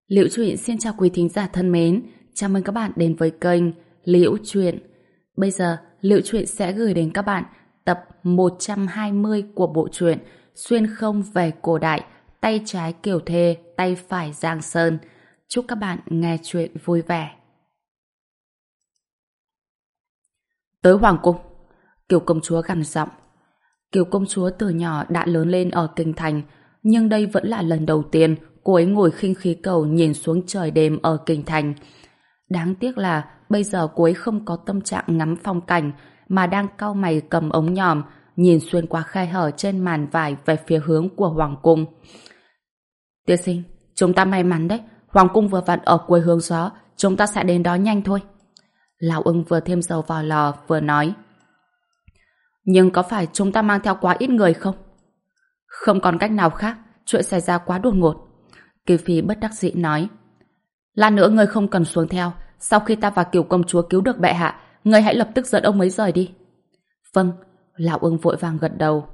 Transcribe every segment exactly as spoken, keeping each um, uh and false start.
Liễu Chuyện xin chào quý thính giả thân mến, chào mừng các bạn đến với kênh Liễu Chuyện. Bây giờ, Liễu Chuyện sẽ gửi đến các bạn tập một trăm hai mươi của bộ truyện Xuyên không về cổ đại, tay trái Kiều Thê, tay phải Giang Sơn. Chúc các bạn nghe chuyện vui vẻ. Tới Hoàng Cung, Kiều công chúa gằn giọng. Kiều công chúa từ nhỏ đã lớn lên ở kinh thành, nhưng đây vẫn là lần đầu tiên cô ấy ngồi khinh khí cầu nhìn xuống trời đêm ở kinh thành. Đáng tiếc là bây giờ cô ấy không có tâm trạng ngắm phong cảnh, mà đang cau mày cầm ống nhòm, nhìn xuyên qua khe hở trên màn vải về phía hướng của Hoàng Cung. Tiên sinh, chúng ta may mắn đấy, Hoàng Cung vừa vặn ở cuối hướng gió, chúng ta sẽ đến đó nhanh thôi. Lão Ưng vừa thêm dầu vào lò vừa nói. Nhưng có phải chúng ta mang theo quá ít người không? Không còn cách nào khác, chuyện xảy ra quá đột ngột. Kiều Phi bất đắc dĩ nói. Lát nữa ngươi không cần xuống theo, sau khi ta và Kiều công chúa cứu được bệ hạ, ngươi hãy lập tức dẫn ông ấy rời đi. Vâng, Lão Ưng vội vàng gật đầu.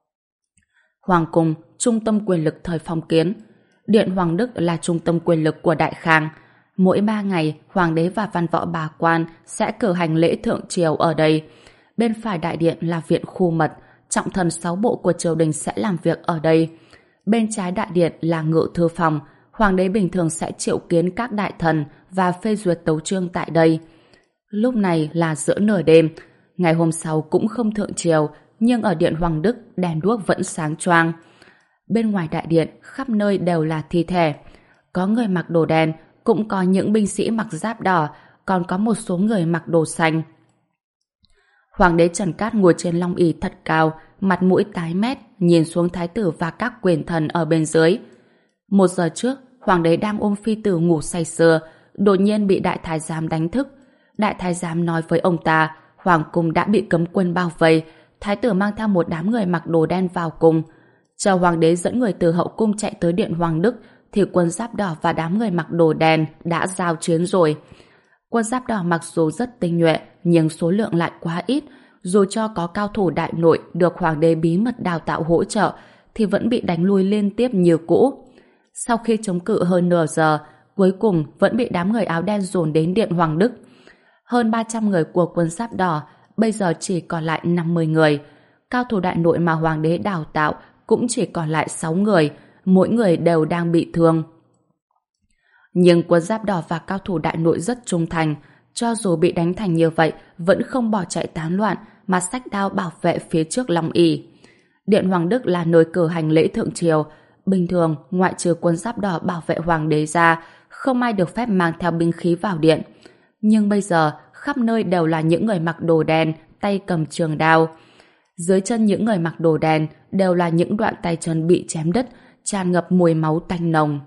Hoàng Cung, trung tâm quyền lực thời phong kiến. Điện Hoàng Đức là trung tâm quyền lực của Đại Khang. Mỗi ba ngày, Hoàng đế và văn võ bà quan sẽ cử hành lễ thượng triều ở đây. Bên phải đại điện là viện khu mật, trọng thần sáu bộ của triều đình sẽ làm việc ở đây. Bên trái đại điện là ngự thư phòng, Hoàng đế bình thường sẽ triệu kiến các đại thần và phê duyệt tấu chương tại đây. Lúc này là giữa nửa đêm, ngày hôm sau cũng không thượng triều, nhưng ở điện Hoàng Đức đèn đuốc vẫn sáng choang. Bên ngoài đại điện khắp nơi đều là thi thể. Có người mặc đồ đen, cũng có những binh sĩ mặc giáp đỏ, còn có một số người mặc đồ xanh. Hoàng đế Trần Cát ngồi trên long ỷ thật cao, mặt mũi tái mét, nhìn xuống thái tử và các quyền thần ở bên dưới. Một giờ trước, Hoàng đế đang ôm phi tử ngủ say sưa, đột nhiên bị đại thái giám đánh thức. Đại thái giám nói với ông ta, Hoàng cung đã bị cấm quân bao vây, thái tử mang theo một đám người mặc đồ đen vào cung. Chờ Hoàng đế dẫn người từ hậu cung chạy tới điện Hoàng Đức, thì quân giáp đỏ và đám người mặc đồ đen đã giao chiến rồi. Quân giáp đỏ mặc dù rất tinh nhuệ, nhưng số lượng lại quá ít. Dù cho có cao thủ đại nội được Hoàng đế bí mật đào tạo hỗ trợ, thì vẫn bị đánh lui liên tiếp như cũ. Sau khi chống cự hơn nửa giờ, cuối cùng vẫn bị đám người áo đen dồn đến điện Hoàng Đức. Hơn ba trăm người của quân giáp đỏ, bây giờ chỉ còn lại năm mươi người. Cao thủ đại nội mà Hoàng đế đào tạo cũng chỉ còn lại sáu người, mỗi người đều đang bị thương. Nhưng quân giáp đỏ và cao thủ đại nội rất trung thành, cho dù bị đánh thành như vậy vẫn không bỏ chạy tán loạn mà xách đao bảo vệ phía trước long ỷ. Điện Hoàng Đức là nơi cử hành lễ thượng triều, bình thường ngoại trừ quân giáp đỏ bảo vệ hoàng đế ra, không ai được phép mang theo binh khí vào điện. Nhưng bây giờ khắp nơi đều là những người mặc đồ đen, tay cầm trường đao. Dưới chân những người mặc đồ đen đều là những đoạn tay chân bị chém đứt, tràn ngập mùi máu tanh nồng.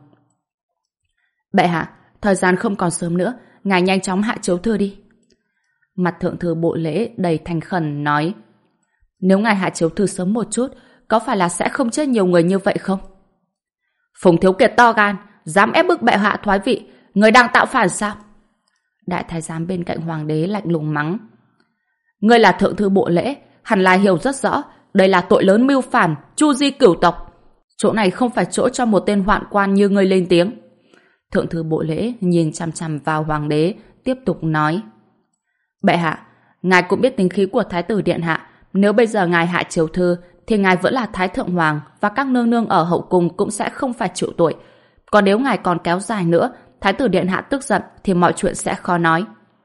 Bệ hạ, thời gian không còn sớm nữa, ngài nhanh chóng hạ chiếu thư đi. Mặt thượng thư bộ lễ đầy thành khẩn nói. Nếu ngài hạ chiếu thư sớm một chút, có phải là sẽ không chết nhiều người như vậy không? Phùng Thiếu Kiệt to gan, dám ép bức bệ hạ thoái vị, người đang tạo phản sao? Đại thái giám bên cạnh hoàng đế lạnh lùng mắng. Ngươi là thượng thư bộ lễ, hẳn là hiểu rất rõ, đây là tội lớn mưu phản, chu di cửu tộc. Chỗ này không phải chỗ cho một tên hoạn quan như ngươi lên tiếng. Thượng thư bộ lễ nhìn chằm chằm vào hoàng đế, tiếp tục nói. Bệ hạ, ngài cũng biết tính khí của thái tử điện hạ, nếu bây giờ ngài hạ chiếu thư, thì ngài vẫn là thái thượng hoàng và các nương nương ở hậu cung cũng sẽ không phải chịu tội. Còn nếu ngài còn kéo dài nữa, thái tử điện hạ tức giận thì mọi chuyện sẽ khó nói.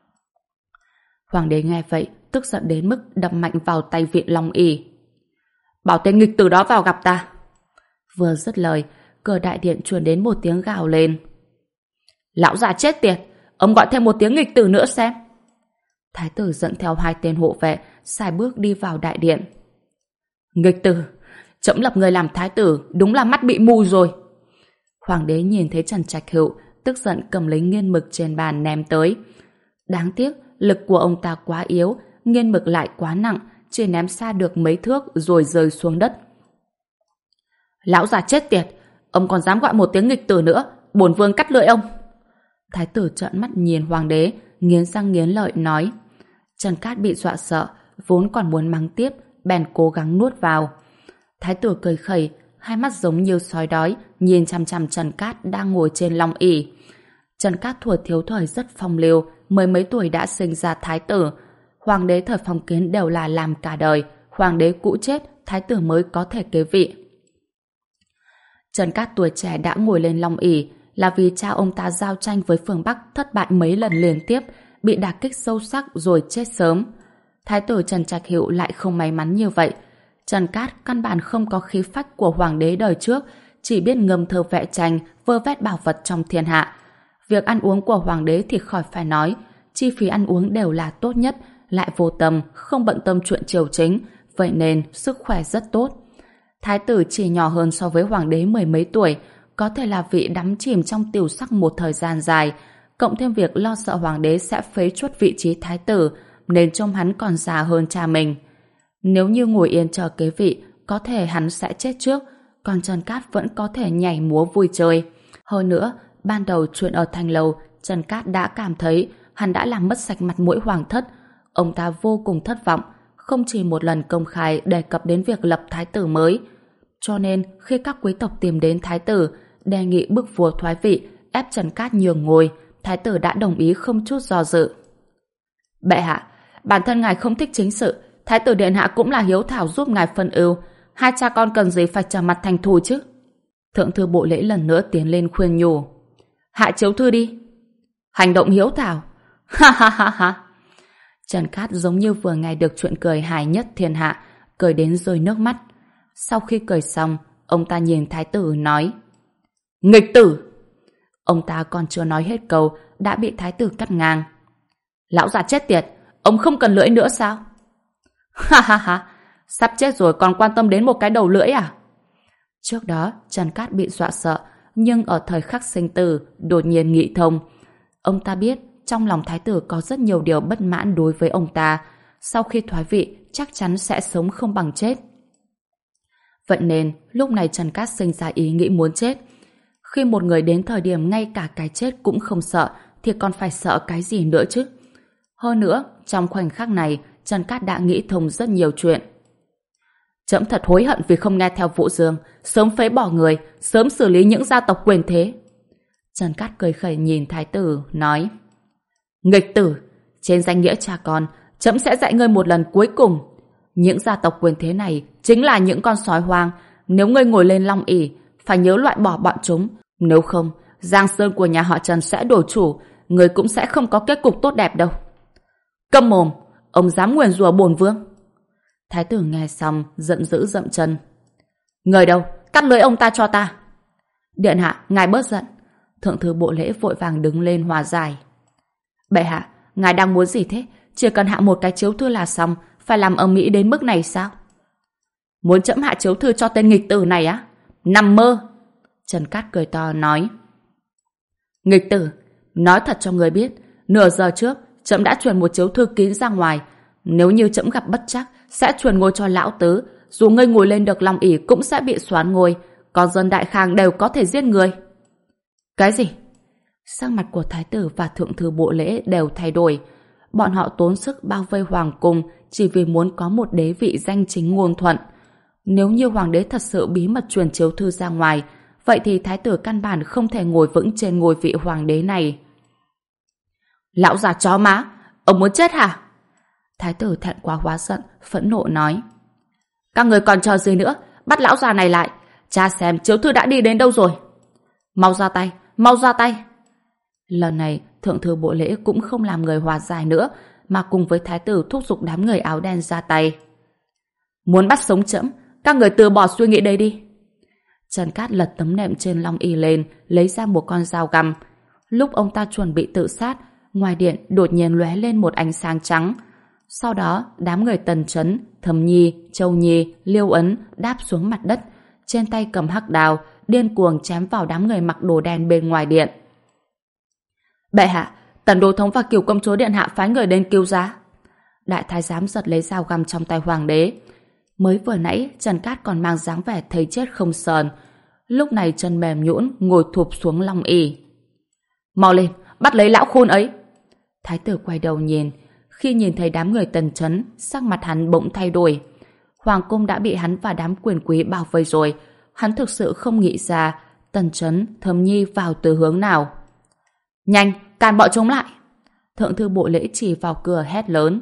Hoàng đế nghe vậy, tức giận đến mức đập mạnh vào tay viện long ỷ. Bảo tên nghịch tử đó vào gặp ta. Vừa dứt lời, cửa đại điện truyền đến một tiếng gào lên. Lão già chết tiệt, ông gọi thêm một tiếng nghịch tử nữa xem. Thái tử dẫn theo hai tên hộ vệ, sải bước đi vào đại điện. Nghịch tử, trẫm lập người làm thái tử, đúng là mắt bị mù rồi. Hoàng đế nhìn thấy Trần Trạch Hữu, tức giận cầm lấy nghiên mực trên bàn ném tới. Đáng tiếc, lực của ông ta quá yếu, nghiên mực lại quá nặng, chỉ ném xa được mấy thước rồi rơi xuống đất. Lão già chết tiệt, ông còn dám gọi một tiếng nghịch tử nữa, bổn vương cắt lưỡi ông. Thái tử trợn mắt nhìn hoàng đế, nghiến răng nghiến lợi nói. Trần Cát bị dọa sợ, vốn còn muốn mắng tiếp, bèn cố gắng nuốt vào. Thái tử cười khẩy, hai mắt giống như sói đói, nhìn chằm chằm Trần Cát đang ngồi trên long ỷ. Trần Cát thuở thiếu thời rất phong lưu, mười mấy tuổi đã sinh ra thái tử. Hoàng đế thời phong kiến đều là làm cả đời, hoàng đế cũ chết, thái tử mới có thể kế vị. Trần Cát tuổi trẻ đã ngồi lên long ỷ là vì cha ông ta giao tranh với phương Bắc thất bại mấy lần liên tiếp, bị đả kích sâu sắc rồi chết sớm. Thái tử Trần Trạch Hữu lại không may mắn như vậy. Trần Cát căn bản không có khí phách của hoàng đế đời trước, chỉ biết ngâm thơ vẽ tranh, vơ vét bảo vật trong thiên hạ. Việc ăn uống của hoàng đế thì khỏi phải nói, chi phí ăn uống đều là tốt nhất, lại vô tâm, không bận tâm chuyện triều chính, vậy nên sức khỏe rất tốt. Thái tử chỉ nhỏ hơn so với hoàng đế mười mấy tuổi, có thể là vị đắm chìm trong tiểu sắc một thời gian dài, cộng thêm việc lo sợ hoàng đế sẽ phế truất vị trí thái tử, nên trông hắn còn già hơn cha mình. Nếu như ngồi yên chờ kế vị, có thể hắn sẽ chết trước, còn Trần Cát vẫn có thể nhảy múa vui chơi. Hơn nữa, ban đầu chuyện ở Thanh Lâu, Trần Cát đã cảm thấy hắn đã làm mất sạch mặt mũi hoàng thất. Ông ta vô cùng thất vọng, không chỉ một lần công khai đề cập đến việc lập thái tử mới. Cho nên, khi các quý tộc tìm đến thái tử, đề nghị bức vua thoái vị, ép Trần Cát nhường ngôi, thái tử đã đồng ý không chút do dự. Bệ hạ, bản thân ngài không thích chính sự, thái tử điện hạ cũng là hiếu thảo giúp ngài phân ưu, hai cha con cần gì phải trở mặt thành thù chứ? Thượng thư Bộ Lễ lần nữa tiến lên khuyên nhủ. Hạ chiếu thư đi. Hành động hiếu thảo. Ha ha ha ha. Trần Cát giống như vừa nghe được chuyện cười hài nhất thiên hạ, cười đến rơi nước mắt. Sau khi cười xong, ông ta nhìn thái tử nói: Nghịch tử! Ông ta còn chưa nói hết câu đã bị thái tử cắt ngang. Lão già chết tiệt, ông không cần lưỡi nữa sao? Ha ha ha, sắp chết rồi còn quan tâm đến một cái đầu lưỡi à? Trước đó, Trần Cát bị dọa sợ, nhưng ở thời khắc sinh tử, đột nhiên nghĩ thông. Ông ta biết trong lòng thái tử có rất nhiều điều bất mãn đối với ông ta. Sau khi thoái vị, chắc chắn sẽ sống không bằng chết. Vậy nên, lúc này Trần Cát sinh ra ý nghĩ muốn chết. Khi một người đến thời điểm ngay cả cái chết cũng không sợ, thì còn phải sợ cái gì nữa chứ? Hơn nữa, trong khoảnh khắc này, Trần Cát đã nghĩ thông rất nhiều chuyện. Trẫm thật hối hận vì không nghe theo Vũ Dương, sớm phế bỏ người, sớm xử lý những gia tộc quyền thế. Trần Cát cười khẩy nhìn thái tử, nói: Nghịch tử, trên danh nghĩa cha con, trẫm sẽ dạy ngươi một lần cuối cùng. Những gia tộc quyền thế này chính là những con sói hoang, nếu ngươi ngồi lên long ỷ, phải nhớ loại bỏ bọn chúng, nếu không, Giang Sơn của nhà họ Trần sẽ đổi chủ, ngươi cũng sẽ không có kết cục tốt đẹp đâu. Câm mồm, ông dám nguyền rủa bổn vương? Thái tử nghe xong giận dữ dậm chân. Người đâu, cắt lưỡi ông ta cho ta. Điện hạ, ngài bớt giận. Thượng thư Bộ Lễ vội vàng đứng lên hòa giải. Bệ hạ, ngài đang muốn gì thế? Chỉ cần hạ một cái chiếu thư là xong, phải làm ầm ĩ đến mức này sao? Muốn trẫm hạ chiếu thư cho tên nghịch tử này á? Nằm mơ! Trần Cát cười to nói. Nghịch tử, nói thật cho người biết, nửa giờ trước trẫm đã truyền một chiếu thư kín ra ngoài. Nếu như trẫm gặp bất trắc, sẽ truyền ngôi cho lão tứ. Dù ngươi ngồi lên được long ỷ cũng sẽ bị soán ngôi. Còn dân đại khang đều có thể giết người. Cái gì? Sắc mặt của thái tử và thượng thư Bộ Lễ đều thay đổi. Bọn họ tốn sức bao vây hoàng cung chỉ vì muốn có một đế vị danh chính ngôn thuận. Nếu như hoàng đế thật sự bí mật truyền chiếu thư ra ngoài, vậy thì thái tử căn bản không thể ngồi vững trên ngôi vị hoàng đế này. Lão già chó má, ông muốn chết hả? Thái tử thẹn quá hóa giận, phẫn nộ nói. Các người còn chờ gì nữa, bắt lão già này lại, tra xem chiếu thư đã đi đến đâu rồi. Mau ra tay, mau ra tay. Lần này, thượng thư Bộ Lễ cũng không làm người hòa giải nữa, mà cùng với thái tử thúc giục đám người áo đen ra tay. Muốn bắt sống trẫm, các người từ bỏ suy nghĩ đây đi. Trần Cát lật tấm nệm trên long ỷ lên, lấy ra một con dao găm. Lúc ông ta chuẩn bị tự sát, ngoài điện đột nhiên lóe lên một ánh sáng trắng. Sau đó, đám người Tần Chấn, Thẩm Nhi, Châu Nhi, Liêu Ấn đáp xuống mặt đất, trên tay cầm hắc đao, điên cuồng chém vào đám người mặc đồ đen bên ngoài điện. Bệ hạ, Tần Đô Thống và Cửu Công Chúa điện hạ phái người đến cứu giá. Đại thái giám giật lấy dao găm trong tay hoàng đế. Mới vừa nãy Trần Cát còn mang dáng vẻ thấy chết không sờn, lúc này chân mềm nhũn ngồi thụp xuống long ỷ. Mau lên, bắt lấy lão khôn ấy. Thái tử quay đầu nhìn, khi nhìn thấy đám người Tần Chấn, sắc mặt hắn bỗng thay đổi. Hoàng cung đã bị hắn và đám quyền quý bao vây rồi, hắn thực sự không nghĩ ra Tần Chấn, Thẩm Nhi vào từ hướng nào. Nhanh, càn bọn chúng lại! Thượng thư bộ lễ chỉ vào cửa hét lớn.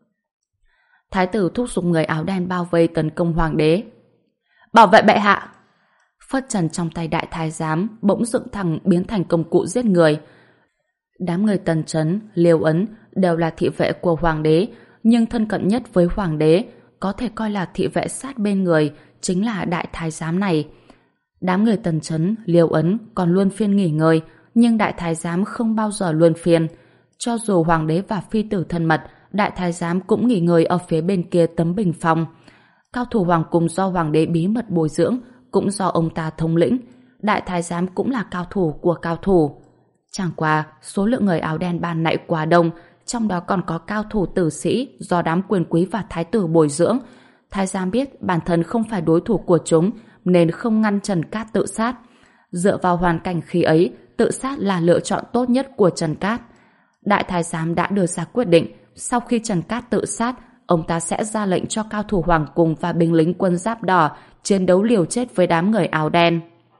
Thái tử thúc giục người áo đen bao vây tấn công hoàng đế. Bảo vệ bệ hạ! Phất trần trong tay đại thái giám bỗng dựng thẳng biến thành công cụ giết người. Đám người Tần Chấn, Liêu Ấn đều là thị vệ của hoàng đế, nhưng thân cận nhất với hoàng đế, có thể coi là thị vệ sát bên người, chính là đại thái giám này. Đám người Tần Chấn, Liêu Ấn còn luôn phiên nghỉ ngơi, nhưng đại thái giám không bao giờ luân phiên. Cho dù hoàng đế và phi tử thân mật, đại thái giám cũng nghỉ ngơi ở phía bên kia tấm bình phong. Cao thủ hoàng cung do hoàng đế bí mật bồi dưỡng, cũng do ông ta thống lĩnh. Đại thái giám cũng là cao thủ của cao thủ. Chẳng qua, số lượng người áo đen ban nãy quá đông, trong đó còn có cao thủ tử sĩ do đám quyền quý và thái tử bồi dưỡng. Thái giám biết bản thân không phải đối thủ của chúng, nên không ngăn Trần Cát tự sát. Dựa vào hoàn cảnh khi ấy, tự sát là lựa chọn tốt nhất của Trần Cát. Đại thái giám đã đưa ra quyết định, sau khi Trần Cát tự sát, ông ta sẽ ra lệnh cho cao thủ hoàng cung và binh lính quân giáp đỏ chiến đấu liều chết với đám người áo đen.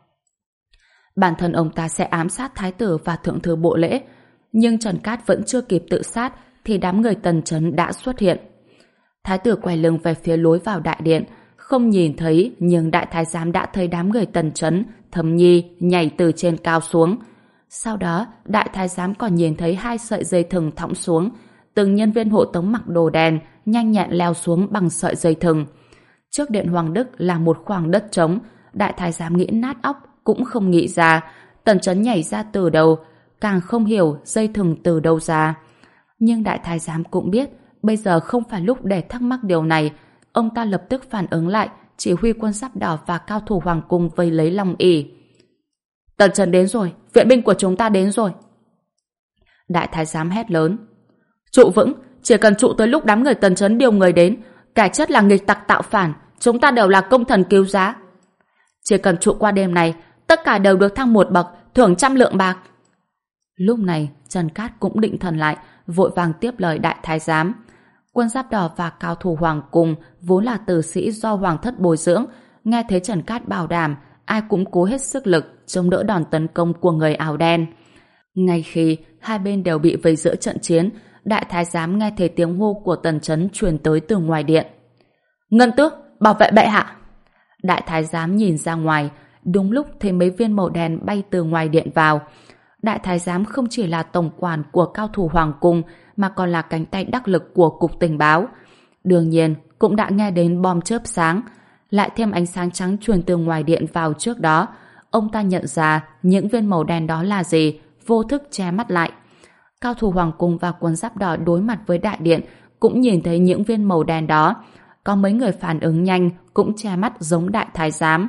Bản thân ông ta sẽ ám sát thái tử và thượng thư bộ lễ, nhưng Trần Cát vẫn chưa kịp tự sát thì đám người Tần Chấn đã xuất hiện. Thái tử quay lưng về phía lối vào đại điện, không nhìn thấy, nhưng đại thái giám đã thấy đám người Tần Chấn, Thẩm Nhi nhảy từ trên cao xuống. Sau đó, đại thái giám còn nhìn thấy hai sợi dây thừng thõng xuống, từng nhân viên hộ tống mặc đồ đen nhanh nhẹn leo xuống bằng sợi dây thừng. Trước điện Hoàng Đức là một khoảng đất trống, đại thái giám nghĩ nát óc cũng không nghĩ ra. Tần Chấn nhảy ra từ đầu, càng không hiểu dây thừng từ đâu ra. Nhưng đại thái giám cũng biết bây giờ không phải lúc để thắc mắc điều này. Ông ta lập tức phản ứng lại, chỉ huy quân giáp đỏ và cao thủ hoàng cung vây lấy Long ỷ. Tần Chấn đến rồi, viện binh của chúng ta đến rồi. Đại thái giám hét lớn. Trụ vững, chỉ cần trụ tới lúc đám người Tần Chấn điều người đến, kẻ chất là nghịch tặc tạo phản, chúng ta đều là công thần cứu giá. Chỉ cần trụ qua đêm này, tất cả đều được thăng một bậc, thưởng trăm lượng bạc. Lúc này, Trần Cát cũng định thần lại, vội vàng tiếp lời đại thái giám. Quân giáp đỏ và cao thủ hoàng cung vốn là tử sĩ do hoàng thất bồi dưỡng, nghe thấy Trần Cát bảo đảm, ai cũng cố hết sức lực chống đỡ đòn tấn công của người áo đen. Ngay khi hai bên đều bị vây giữa trận chiến, đại thái giám nghe thấy tiếng hô của Tần Chấn truyền tới từ ngoài điện. Ngân tước, bảo vệ bệ hạ! Đại thái giám nhìn ra ngoài, đúng lúc thấy mấy viên màu đen bay từ ngoài điện vào. Đại thái giám không chỉ là tổng quản của cao thủ hoàng cung, mà còn là cánh tay đắc lực của cục tình báo. Đương nhiên, cũng đã nghe đến bom chớp sáng, lại thêm ánh sáng trắng truyền từ ngoài điện vào trước đó. Ông ta nhận ra những viên màu đen đó là gì, vô thức che mắt lại. Cao thủ hoàng cung và quân giáp đỏ đối mặt với đại điện cũng nhìn thấy những viên màu đen đó. Có mấy người phản ứng nhanh cũng che mắt giống đại thái giám.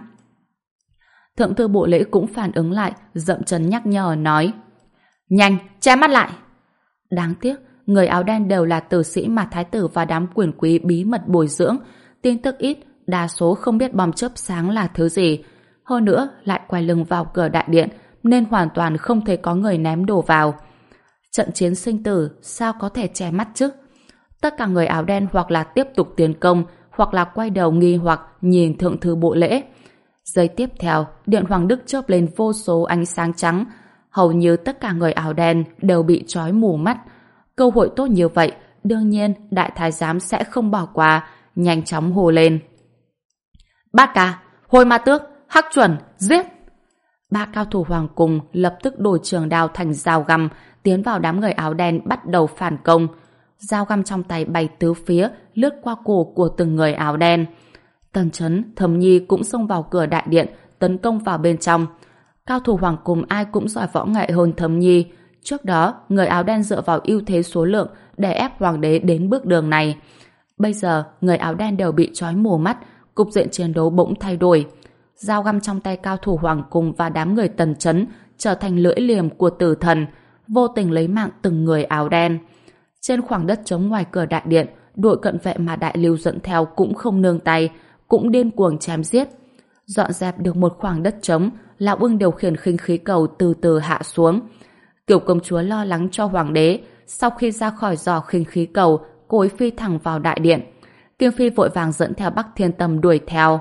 Thượng thư bộ lễ cũng phản ứng lại, dậm chân nhắc nhở nói: Nhanh, che mắt lại! Đáng tiếc, người áo đen đều là tử sĩ mà thái tử và đám quyền quý bí mật bồi dưỡng, tin tức ít, đa số không biết bom chớp sáng là thứ gì. Hơn nữa, lại quay lưng vào cửa đại điện, nên hoàn toàn không thấy có người ném đồ vào. Trận chiến sinh tử, sao có thể che mắt chứ? Tất cả người áo đen hoặc là tiếp tục tiến công, hoặc là quay đầu nghi hoặc nhìn thượng thư bộ lễ. Giây tiếp theo, điện Hoàng Đức chớp lên vô số ánh sáng trắng. Hầu như tất cả người áo đen đều bị trói mù mắt. Cơ hội tốt như vậy, đương nhiên đại thái giám sẽ không bỏ qua, nhanh chóng hô lên. Bát ca, Hồi Ma Tước, Hắc Chuẩn, giết! Ba cao thủ hoàng cung lập tức đổi trường đao thành dao găm, tiến vào đám người áo đen bắt đầu phản công. Dao găm trong tay bay tứ phía, lướt qua cổ của từng người áo đen. Tần Chấn, Thẩm Nhi cũng xông vào cửa đại điện, tấn công vào bên trong. Cao thủ hoàng cung ai cũng giỏi võ nghệ hơn Thẩm Nhi. Trước đó, người áo đen dựa vào ưu thế số lượng để ép hoàng đế đến bước đường này. Bây giờ, người áo đen đều bị trói mù mắt, cục diện chiến đấu bỗng thay đổi. Dao găm trong tay cao thủ hoàng cung và đám người Tần Chấn trở thành lưỡi liềm của tử thần, vô tình lấy mạng từng người áo đen. Trên khoảng đất trống ngoài cửa đại điện, đội cận vệ mà đại lưu dẫn theo cũng không nương tay, cũng điên cuồng chém giết. Dọn dẹp được một khoảng đất trống, Lão Ưng điều khiển khinh khí cầu từ từ hạ xuống. Kiều công chúa lo lắng cho hoàng đế, sau khi ra khỏi giò khinh khí cầu, cô ấy phi thẳng vào đại điện. Kiều Phi vội vàng dẫn theo Bắc Thiên Tâm đuổi theo.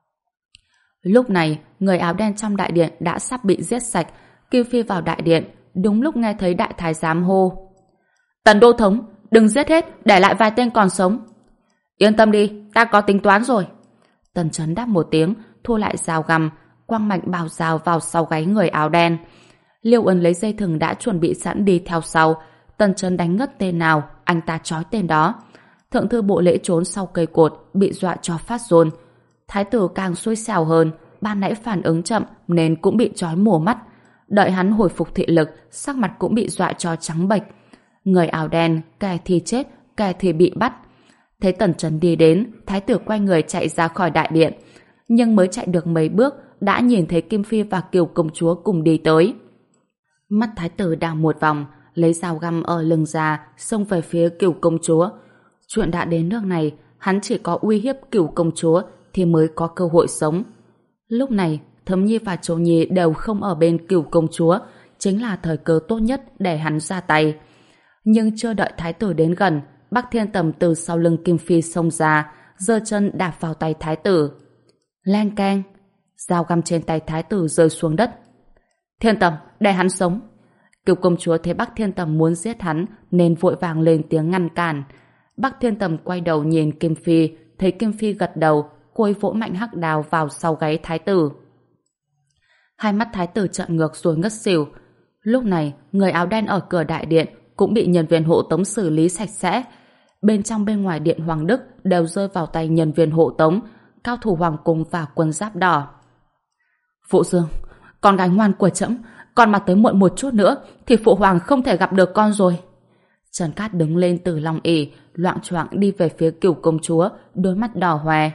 Lúc này, người áo đen trong đại điện đã sắp bị giết sạch. Kiều Phi vào đại điện, đúng lúc nghe thấy đại thái giám hô: Tần đô thống, đừng giết hết, để lại vài tên còn sống. Yên tâm đi, ta có tính toán rồi. Tần Chấn đáp một tiếng, thu lại dao găm, quăng mạnh bảo dao vào sau gáy người áo đen. Liêu Ân lấy dây thừng đã chuẩn bị sẵn đi theo sau. Tần Chấn đánh ngất tên nào, anh ta trói tên đó. Thượng thư bộ lễ trốn sau cây cột, bị dọa cho phát run. Thái tử càng xui xẻo hơn, ban nãy phản ứng chậm nên cũng bị trói mù mắt. Đợi hắn hồi phục thị lực, sắc mặt cũng bị dọa cho trắng bệch. Người áo đen, kẻ thì chết, kẻ thì bị bắt. Thấy Tần Chấn đi đến, thái tử quay người chạy ra khỏi đại điện. Nhưng mới chạy được mấy bước, đã nhìn thấy Kim Phi và Kiều công chúa cùng đi tới. Mắt thái tử đảo một vòng, lấy dao găm ở lưng ra, xông về phía Kiều công chúa. Chuyện đã đến nước này, hắn chỉ có uy hiếp Kiều công chúa thì mới có cơ hội sống. Lúc này, Thấm Nhi và Châu Nhi đều không ở bên Kiều công chúa, chính là thời cơ tốt nhất để hắn ra tay. Nhưng chưa đợi thái tử đến gần, Bắc Thiên Tầm từ sau lưng Kim Phi xông ra, giơ chân đạp vào tay thái tử. Leng keng, dao găm trên tay thái tử rơi xuống đất. Thiên Tầm, để hắn sống. Kiều công chúa thấy Bắc Thiên Tầm muốn giết hắn nên vội vàng lên tiếng ngăn cản. Bắc Thiên Tầm quay đầu nhìn Kim Phi, thấy Kim Phi gật đầu, cô ấy vỗ mạnh hắc đào vào sau gáy thái tử. Hai mắt thái tử trợn ngược rồi ngất xỉu. Lúc này, người áo đen ở cửa đại điện cũng bị nhân viên hộ tống xử lý sạch sẽ. Bên trong bên ngoài điện Hoàng Đức đều rơi vào tay nhân viên hộ tống, cao thủ hoàng cung và quân giáp đỏ. Phụ Dương, con gái ngoan của trẫm, con mà tới muộn một chút nữa thì phụ hoàng không thể gặp được con rồi. Trần Cát đứng lên từ lòng ỷ, loạng choạng đi về phía Kiều công chúa, đôi mắt đỏ hoe.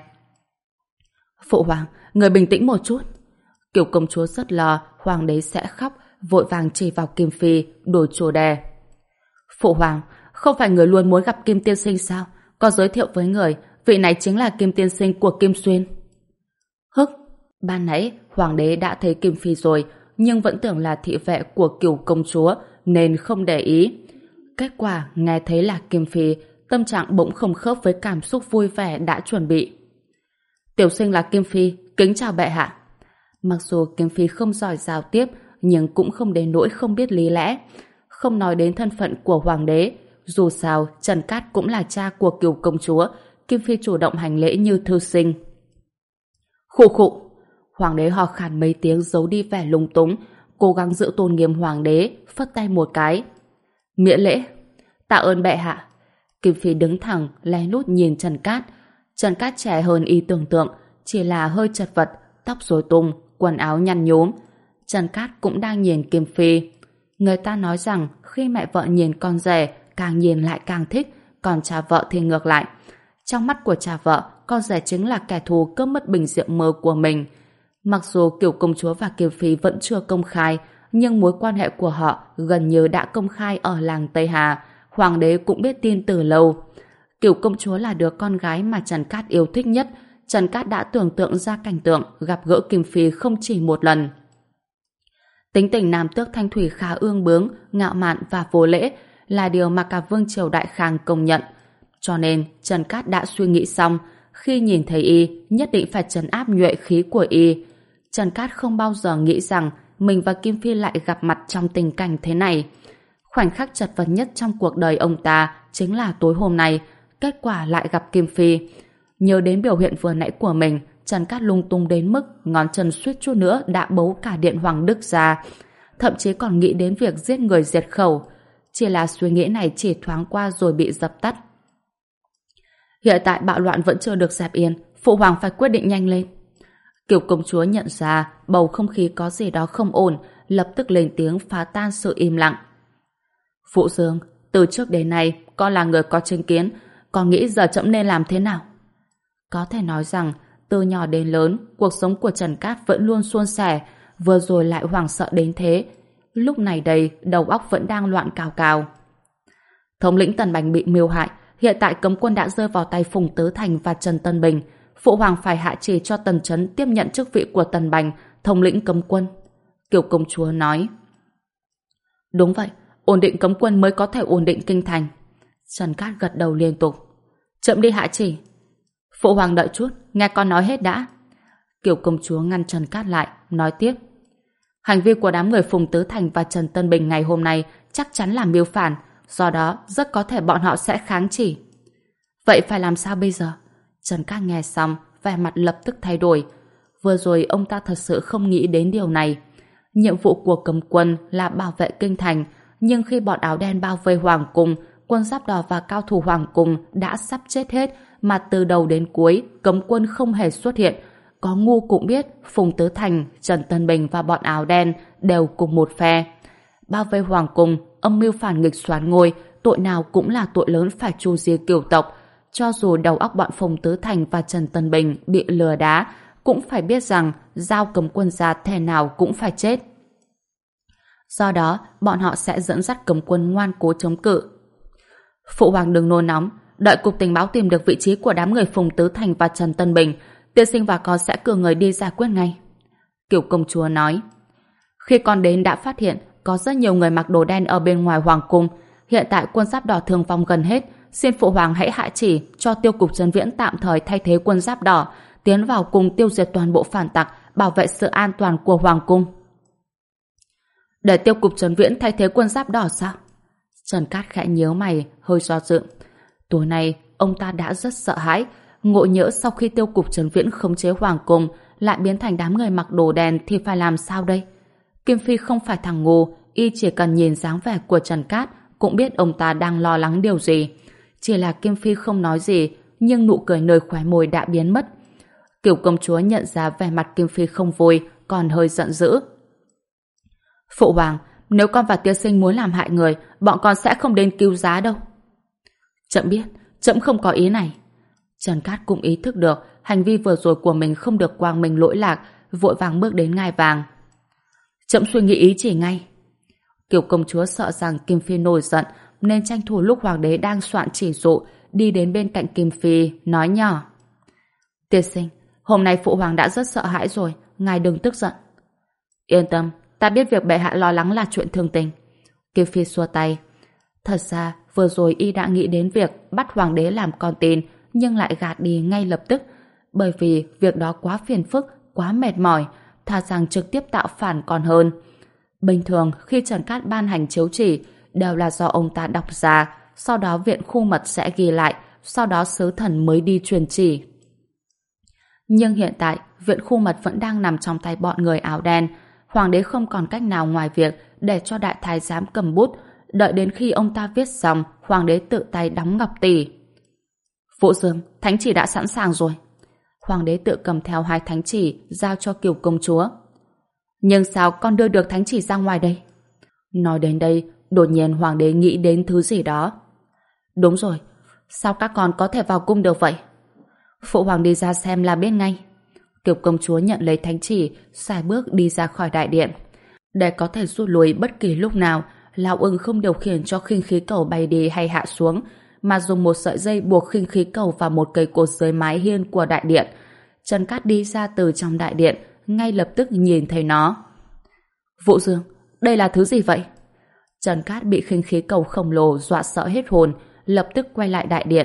Phụ hoàng, người bình tĩnh một chút. Kiều công chúa rất lo hoàng đế sẽ khóc, vội vàng chỉ vào Kim Phi, đổi chủ đề. Phụ hoàng, không phải người luôn muốn gặp Kim tiên sinh sao? Có giới thiệu với người, vị này chính là Kim tiên sinh của Kim Xuyên. Hức, ban nãy hoàng đế đã thấy Kim Phi rồi, nhưng vẫn tưởng là thị vệ của Kiều công chúa nên không để ý. Kết quả nghe thấy là Kim Phi, tâm trạng bỗng không khớp với cảm xúc vui vẻ đã chuẩn bị. Tiểu sinh là Kim Phi, kính chào bệ hạ. Mặc dù Kim Phi không giỏi giao tiếp, nhưng cũng không đến nỗi không biết lý lẽ. Không nói đến thân phận của hoàng đế, dù sao Trần Cát cũng là cha của Kiều công chúa, Kim Phi chủ động hành lễ như thư sinh. Khụ khụ, hoàng đế ho khan mấy tiếng giấu đi vẻ lung túng, cố gắng giữ tôn nghiêm hoàng đế, phất tay một cái. Miễn lễ. Tạ ơn bệ hạ. Kim Phi đứng thẳng, lén lút nhìn Trần Cát. Trần Cát trẻ hơn y tưởng tượng, chỉ là hơi chật vật, tóc rối tung, quần áo nhăn nhúm. Trần Cát cũng đang nhìn Kim Phi. Người ta nói rằng khi mẹ vợ nhìn con rể, càng nhìn lại càng thích, còn cha vợ thì ngược lại. Trong mắt của cha vợ, con rể chính là kẻ thù cướp mất bình rượu mơ của mình. Mặc dù Kiều công chúa và Kim Phi vẫn chưa công khai, nhưng mối quan hệ của họ gần như đã công khai ở làng Tây Hà. Hoàng đế cũng biết tin từ lâu. Kiều công chúa là đứa con gái mà Trần Cát yêu thích nhất. Trần Cát đã tưởng tượng ra cảnh tượng gặp gỡ Kim Phi không chỉ một lần. Tính tình nam tước Thanh Thủy khá ương bướng, ngạo mạn và vô lễ là điều mà cả vương triều Đại Khang công nhận. Cho nên Trần Cát đã suy nghĩ xong, khi nhìn thấy y nhất định phải trấn áp nhuệ khí của y. Trần Cát không bao giờ nghĩ rằng mình và Kim Phi lại gặp mặt trong tình cảnh thế này. Khoảnh khắc chật vật nhất trong cuộc đời ông ta chính là tối hôm nay, kết quả lại gặp Kim Phi. Nhớ đến biểu hiện vừa nãy của mình, Trần Cát lung tung đến mức ngón chân suýt chút nữa đã bấu cả điện Hoàng Đức ra. Thậm chí còn nghĩ đến việc giết người diệt khẩu. Chỉ là suy nghĩ này chỉ thoáng qua rồi bị dập tắt. Hiện tại bạo loạn vẫn chưa được dẹp yên, phụ hoàng phải quyết định nhanh lên. Kiều công chúa nhận ra bầu không khí có gì đó không ổn, lập tức lên tiếng phá tan sự im lặng. Phụ Dương, từ trước đến nay con là người có chính kiến, con nghĩ giờ trẫm nên làm thế nào? Có thể nói rằng từ nhỏ đến lớn, cuộc sống của Trần Cát vẫn luôn suôn sẻ, vừa rồi lại hoảng sợ đến thế. Lúc này đây, đầu óc vẫn đang loạn cào cào. Thống lĩnh Tần Bành bị mưu hại, hiện tại cấm quân đã rơi vào tay Phùng Tứ Thành và Trần Tân Bình. Phụ hoàng phải hạ chỉ cho Tần Chấn tiếp nhận chức vị của Tần Bành, thống lĩnh cấm quân. Kiều công chúa nói. Đúng vậy, ổn định cấm quân mới có thể ổn định kinh thành. Trần Cát gật đầu liên tục. Chậm đi hạ chỉ. Phụ hoàng đợi chút, nghe con nói hết đã. Kiều công chúa ngăn Trần Cát lại, nói tiếp. Hành vi của đám người Phùng Tứ Thành và Trần Tân Bình ngày hôm nay chắc chắn là mưu phản, do đó rất có thể bọn họ sẽ kháng chỉ. Vậy phải làm sao bây giờ? Trần Cát nghe xong, vẻ mặt lập tức thay đổi. Vừa rồi ông ta thật sự không nghĩ đến điều này. Nhiệm vụ của cấm quân là bảo vệ kinh thành, nhưng khi bọn áo đen bao vây hoàng cung, quân giáp đỏ và cao thủ hoàng cung đã sắp chết hết, mà từ đầu đến cuối cấm quân không hề xuất hiện. Có ngu cũng biết Phùng Tứ Thành, Trần Tân Bình và bọn áo đen đều cùng một phe. Bao vây hoàng cung, âm mưu phản nghịch soán ngôi, tội nào cũng là tội lớn phải tru diệt cửu tộc. Cho dù đầu óc bọn Phùng Tứ Thành và Trần Tân Bình bị lừa đá, cũng phải biết rằng giao cấm quân ra thế nào cũng phải chết. Do đó, bọn họ sẽ dẫn dắt cấm quân ngoan cố chống cự. Phụ hoàng đừng nôn nóng, đợi cục tình báo tìm được vị trí của đám người Phùng Tứ Thành và Trần Tân Bình, tiên sinh và con sẽ cử người đi giải quyết ngay. Kiều công chúa nói. Khi con đến đã phát hiện có rất nhiều người mặc đồ đen ở bên ngoài hoàng cung. Hiện tại quân giáp đỏ thương vong gần hết. Xin phụ hoàng hãy hạ chỉ cho tiêu cục Trấn Viễn tạm thời thay thế quân giáp đỏ, tiến vào cùng tiêu diệt toàn bộ phản tặc, bảo vệ sự an toàn của hoàng cung. Để tiêu cục Trấn Viễn thay thế quân giáp đỏ sao? Trần Cát khẽ nhíu mày, hơi do dự. Tối nay ông ta đã rất sợ hãi, ngộ nhỡ sau khi tiêu cục Trấn Viễn khống chế hoàng cung lại biến thành đám người mặc đồ đen thì phải làm sao đây? Kim Phi không phải thằng ngu, y chỉ cần nhìn dáng vẻ của Trần Cát cũng biết ông ta đang lo lắng điều gì. Chỉ là Kim Phi không nói gì, nhưng nụ cười nơi khóe môi đã biến mất. Kiều công chúa nhận ra vẻ mặt Kim Phi không vui, còn hơi giận dữ. Phụ hoàng, nếu con và tiên sinh muốn làm hại người, bọn con sẽ không đến cứu giá đâu. Trẫm biết, trẫm không có ý này. Trần Cát cũng ý thức được hành vi vừa rồi của mình không được quang minh lỗi lạc, vội vàng bước đến ngai vàng. Trẫm suy nghĩ ý chỉ ngay. Kiều công chúa sợ rằng Kim Phi nổi giận, nên tranh thủ lúc hoàng đế đang soạn chỉ dụ, đi đến bên cạnh Kim Phi, nói nhỏ. Tiên sinh, hôm nay phụ hoàng đã rất sợ hãi rồi, ngài đừng tức giận. Yên tâm, ta biết việc bệ hạ lo lắng là chuyện thường tình. Kim Phi xua tay. Thật ra, vừa rồi y đã nghĩ đến việc bắt hoàng đế làm con tin, nhưng lại gạt đi ngay lập tức, bởi vì việc đó quá phiền phức, quá mệt mỏi, thà rằng trực tiếp tạo phản còn hơn. Bình thường, khi Trần Cát ban hành chiếu chỉ, đều là do ông ta đọc ra, sau đó viện khu mật sẽ ghi lại, sau đó sứ thần mới đi truyền chỉ. Nhưng hiện tại, viện khu mật vẫn đang nằm trong tay bọn người áo đen. Hoàng đế không còn cách nào ngoài việc để cho đại thái giám cầm bút, đợi đến khi ông ta viết xong, hoàng đế tự tay đóng ngọc tỷ. Vũ Dương, thánh chỉ đã sẵn sàng rồi. Hoàng đế tự cầm theo hai thánh chỉ, giao cho Kiều công chúa. Nhưng sao con đưa được thánh chỉ ra ngoài đây? Nói đến đây, đột nhiên hoàng đế nghĩ đến thứ gì đó. Đúng rồi, sao các con có thể vào cung được vậy? Phụ hoàng đi ra xem là biết ngay. Kiều công chúa nhận lấy thánh chỉ, xài bước đi ra khỏi đại điện. Để có thể rút lui bất kỳ lúc nào, Lão Ưng không điều khiển cho khinh khí cầu bay đi hay hạ xuống, mà dùng một sợi dây buộc khinh khí cầu vào một cây cột dưới mái hiên của đại điện. Trần Cát đi ra từ trong đại điện, ngay lập tức nhìn thấy nó. Vũ Dương, đây là thứ gì vậy? Trần Cát bị khinh khí cầu khổng lồ dọa sợ hết hồn, lập tức quay lại đại điện.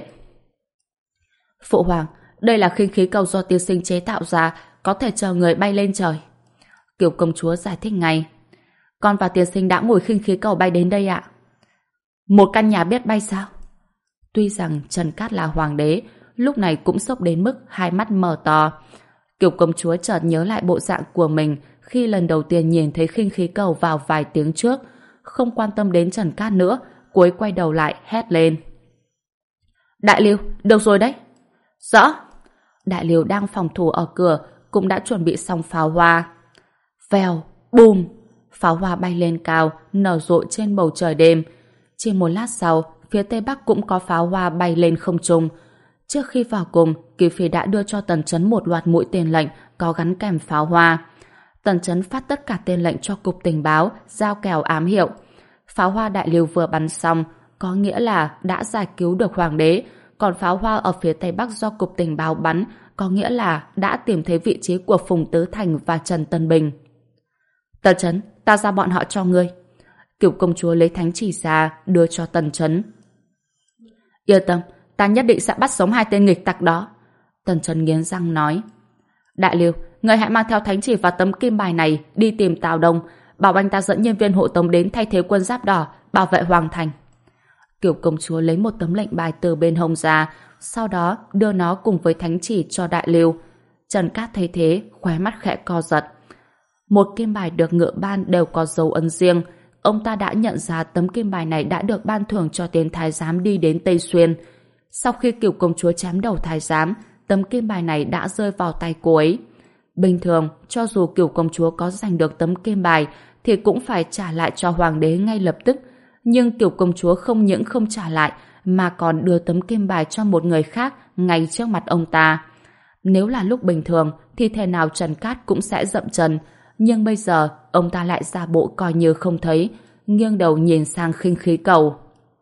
Phụ hoàng, đây là khinh khí cầu do tiên sinh chế tạo ra, có thể chờ người bay lên trời. Kiều công chúa giải thích ngay. Con và tiên sinh đã ngồi khinh khí cầu bay đến đây ạ. Một căn nhà biết bay sao? Tuy rằng Trần Cát là hoàng đế, lúc này cũng sốc đến mức hai mắt mở to. Kiều công chúa chợt nhớ lại bộ dạng của mình khi lần đầu tiên nhìn thấy khinh khí cầu vào vài tiếng trước, không quan tâm đến Trần Cát nữa, cuối quay đầu lại hét lên. Đại Liêu, được rồi đấy. Rõ. Đại Liêu đang phòng thủ ở cửa cũng đã chuẩn bị xong pháo hoa. Vèo, bùm, pháo hoa bay lên cao, nở rộ trên bầu trời đêm. Chỉ một lát sau, phía tây bắc cũng có pháo hoa bay lên không trung. Trước khi vào cùng, Kỳ Phi đã đưa cho Tần Chấn một loạt mũi tên lệnh có gắn kèm pháo hoa. Tần Chấn phát tất cả tên lệnh cho cục tình báo, giao kèo ám hiệu. Pháo hoa Đại Liêu vừa bắn xong, có nghĩa là đã giải cứu được hoàng đế, còn pháo hoa ở phía tây bắc do cục tình báo bắn, có nghĩa là đã tìm thấy vị trí của Phùng Tứ Thành và Trần Tân Bình. Tần Chấn, ta giao bọn họ cho ngươi. Kiều công chúa lấy thánh chỉ ra, đưa cho Tần Chấn. Yên tâm, ta nhất định sẽ bắt sống hai tên nghịch tặc đó. Tần Chấn nghiến răng nói. Đại Liêu, người hãy mang theo thánh chỉ và tấm kim bài này đi tìm Tào Đông, bảo anh ta dẫn nhân viên hộ tống đến thay thế quân giáp đỏ, bảo vệ Hoàng Thành. Kiều công chúa lấy một tấm lệnh bài từ bên hông ra, sau đó đưa nó cùng với thánh chỉ cho Đại Lưu. Trần Cát thấy thế, khóe mắt khẽ co giật. Một kim bài được ngựa ban đều có dấu ấn riêng. Ông ta đã nhận ra tấm kim bài này đã được ban thưởng cho tên thái giám đi đến Tây Xuyên. Sau khi Kiều công chúa chém đầu thái giám, tấm kim bài này đã rơi vào tay cô ấy. Bình thường, cho dù Kiều công chúa có giành được tấm kim bài thì cũng phải trả lại cho hoàng đế ngay lập tức. Nhưng Kiều công chúa không những không trả lại mà còn đưa tấm kim bài cho một người khác ngay trước mặt ông ta. Nếu là lúc bình thường thì thể nào Trần Cát cũng sẽ dậm chân, nhưng bây giờ ông ta lại giả bộ coi như không thấy, nghiêng đầu nhìn sang khinh khí cầu.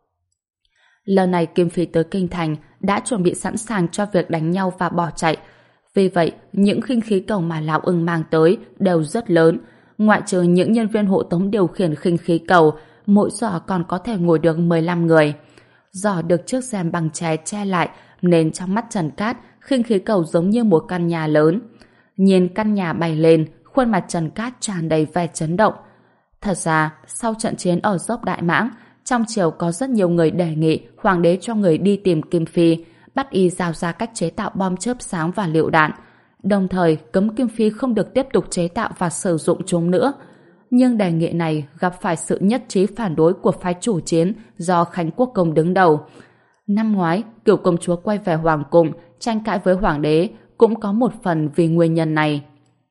Lần này Kim Phi tới kinh thành đã chuẩn bị sẵn sàng cho việc đánh nhau và bỏ chạy. Vì vậy, những khinh khí cầu mà Lão Ưng mang tới đều rất lớn. Ngoại trừ những nhân viên hộ tống điều khiển khinh khí cầu, mỗi giỏ còn có thể ngồi được mười lăm người. Giỏ được chiếc rèm bằng tre che lại, nên trong mắt Trần Cát, khinh khí cầu giống như một căn nhà lớn. Nhìn căn nhà bay lên, khuôn mặt Trần Cát tràn đầy vẻ chấn động. Thật ra, sau trận chiến ở dốc Đại Mãng, trong triều có rất nhiều người đề nghị hoàng đế cho người đi tìm Kim Phi, bắt y giao ra cách chế tạo bom chớp sáng và lựu đạn, đồng thời cấm Kim Phi không được tiếp tục chế tạo và sử dụng chúng nữa. Nhưng đề nghị này gặp phải sự nhất trí phản đối của phái chủ chiến do Khánh Quốc Công đứng đầu. Năm ngoái, Kiều công chúa quay về hoàng cung tranh cãi với hoàng đế cũng có một phần vì nguyên nhân này.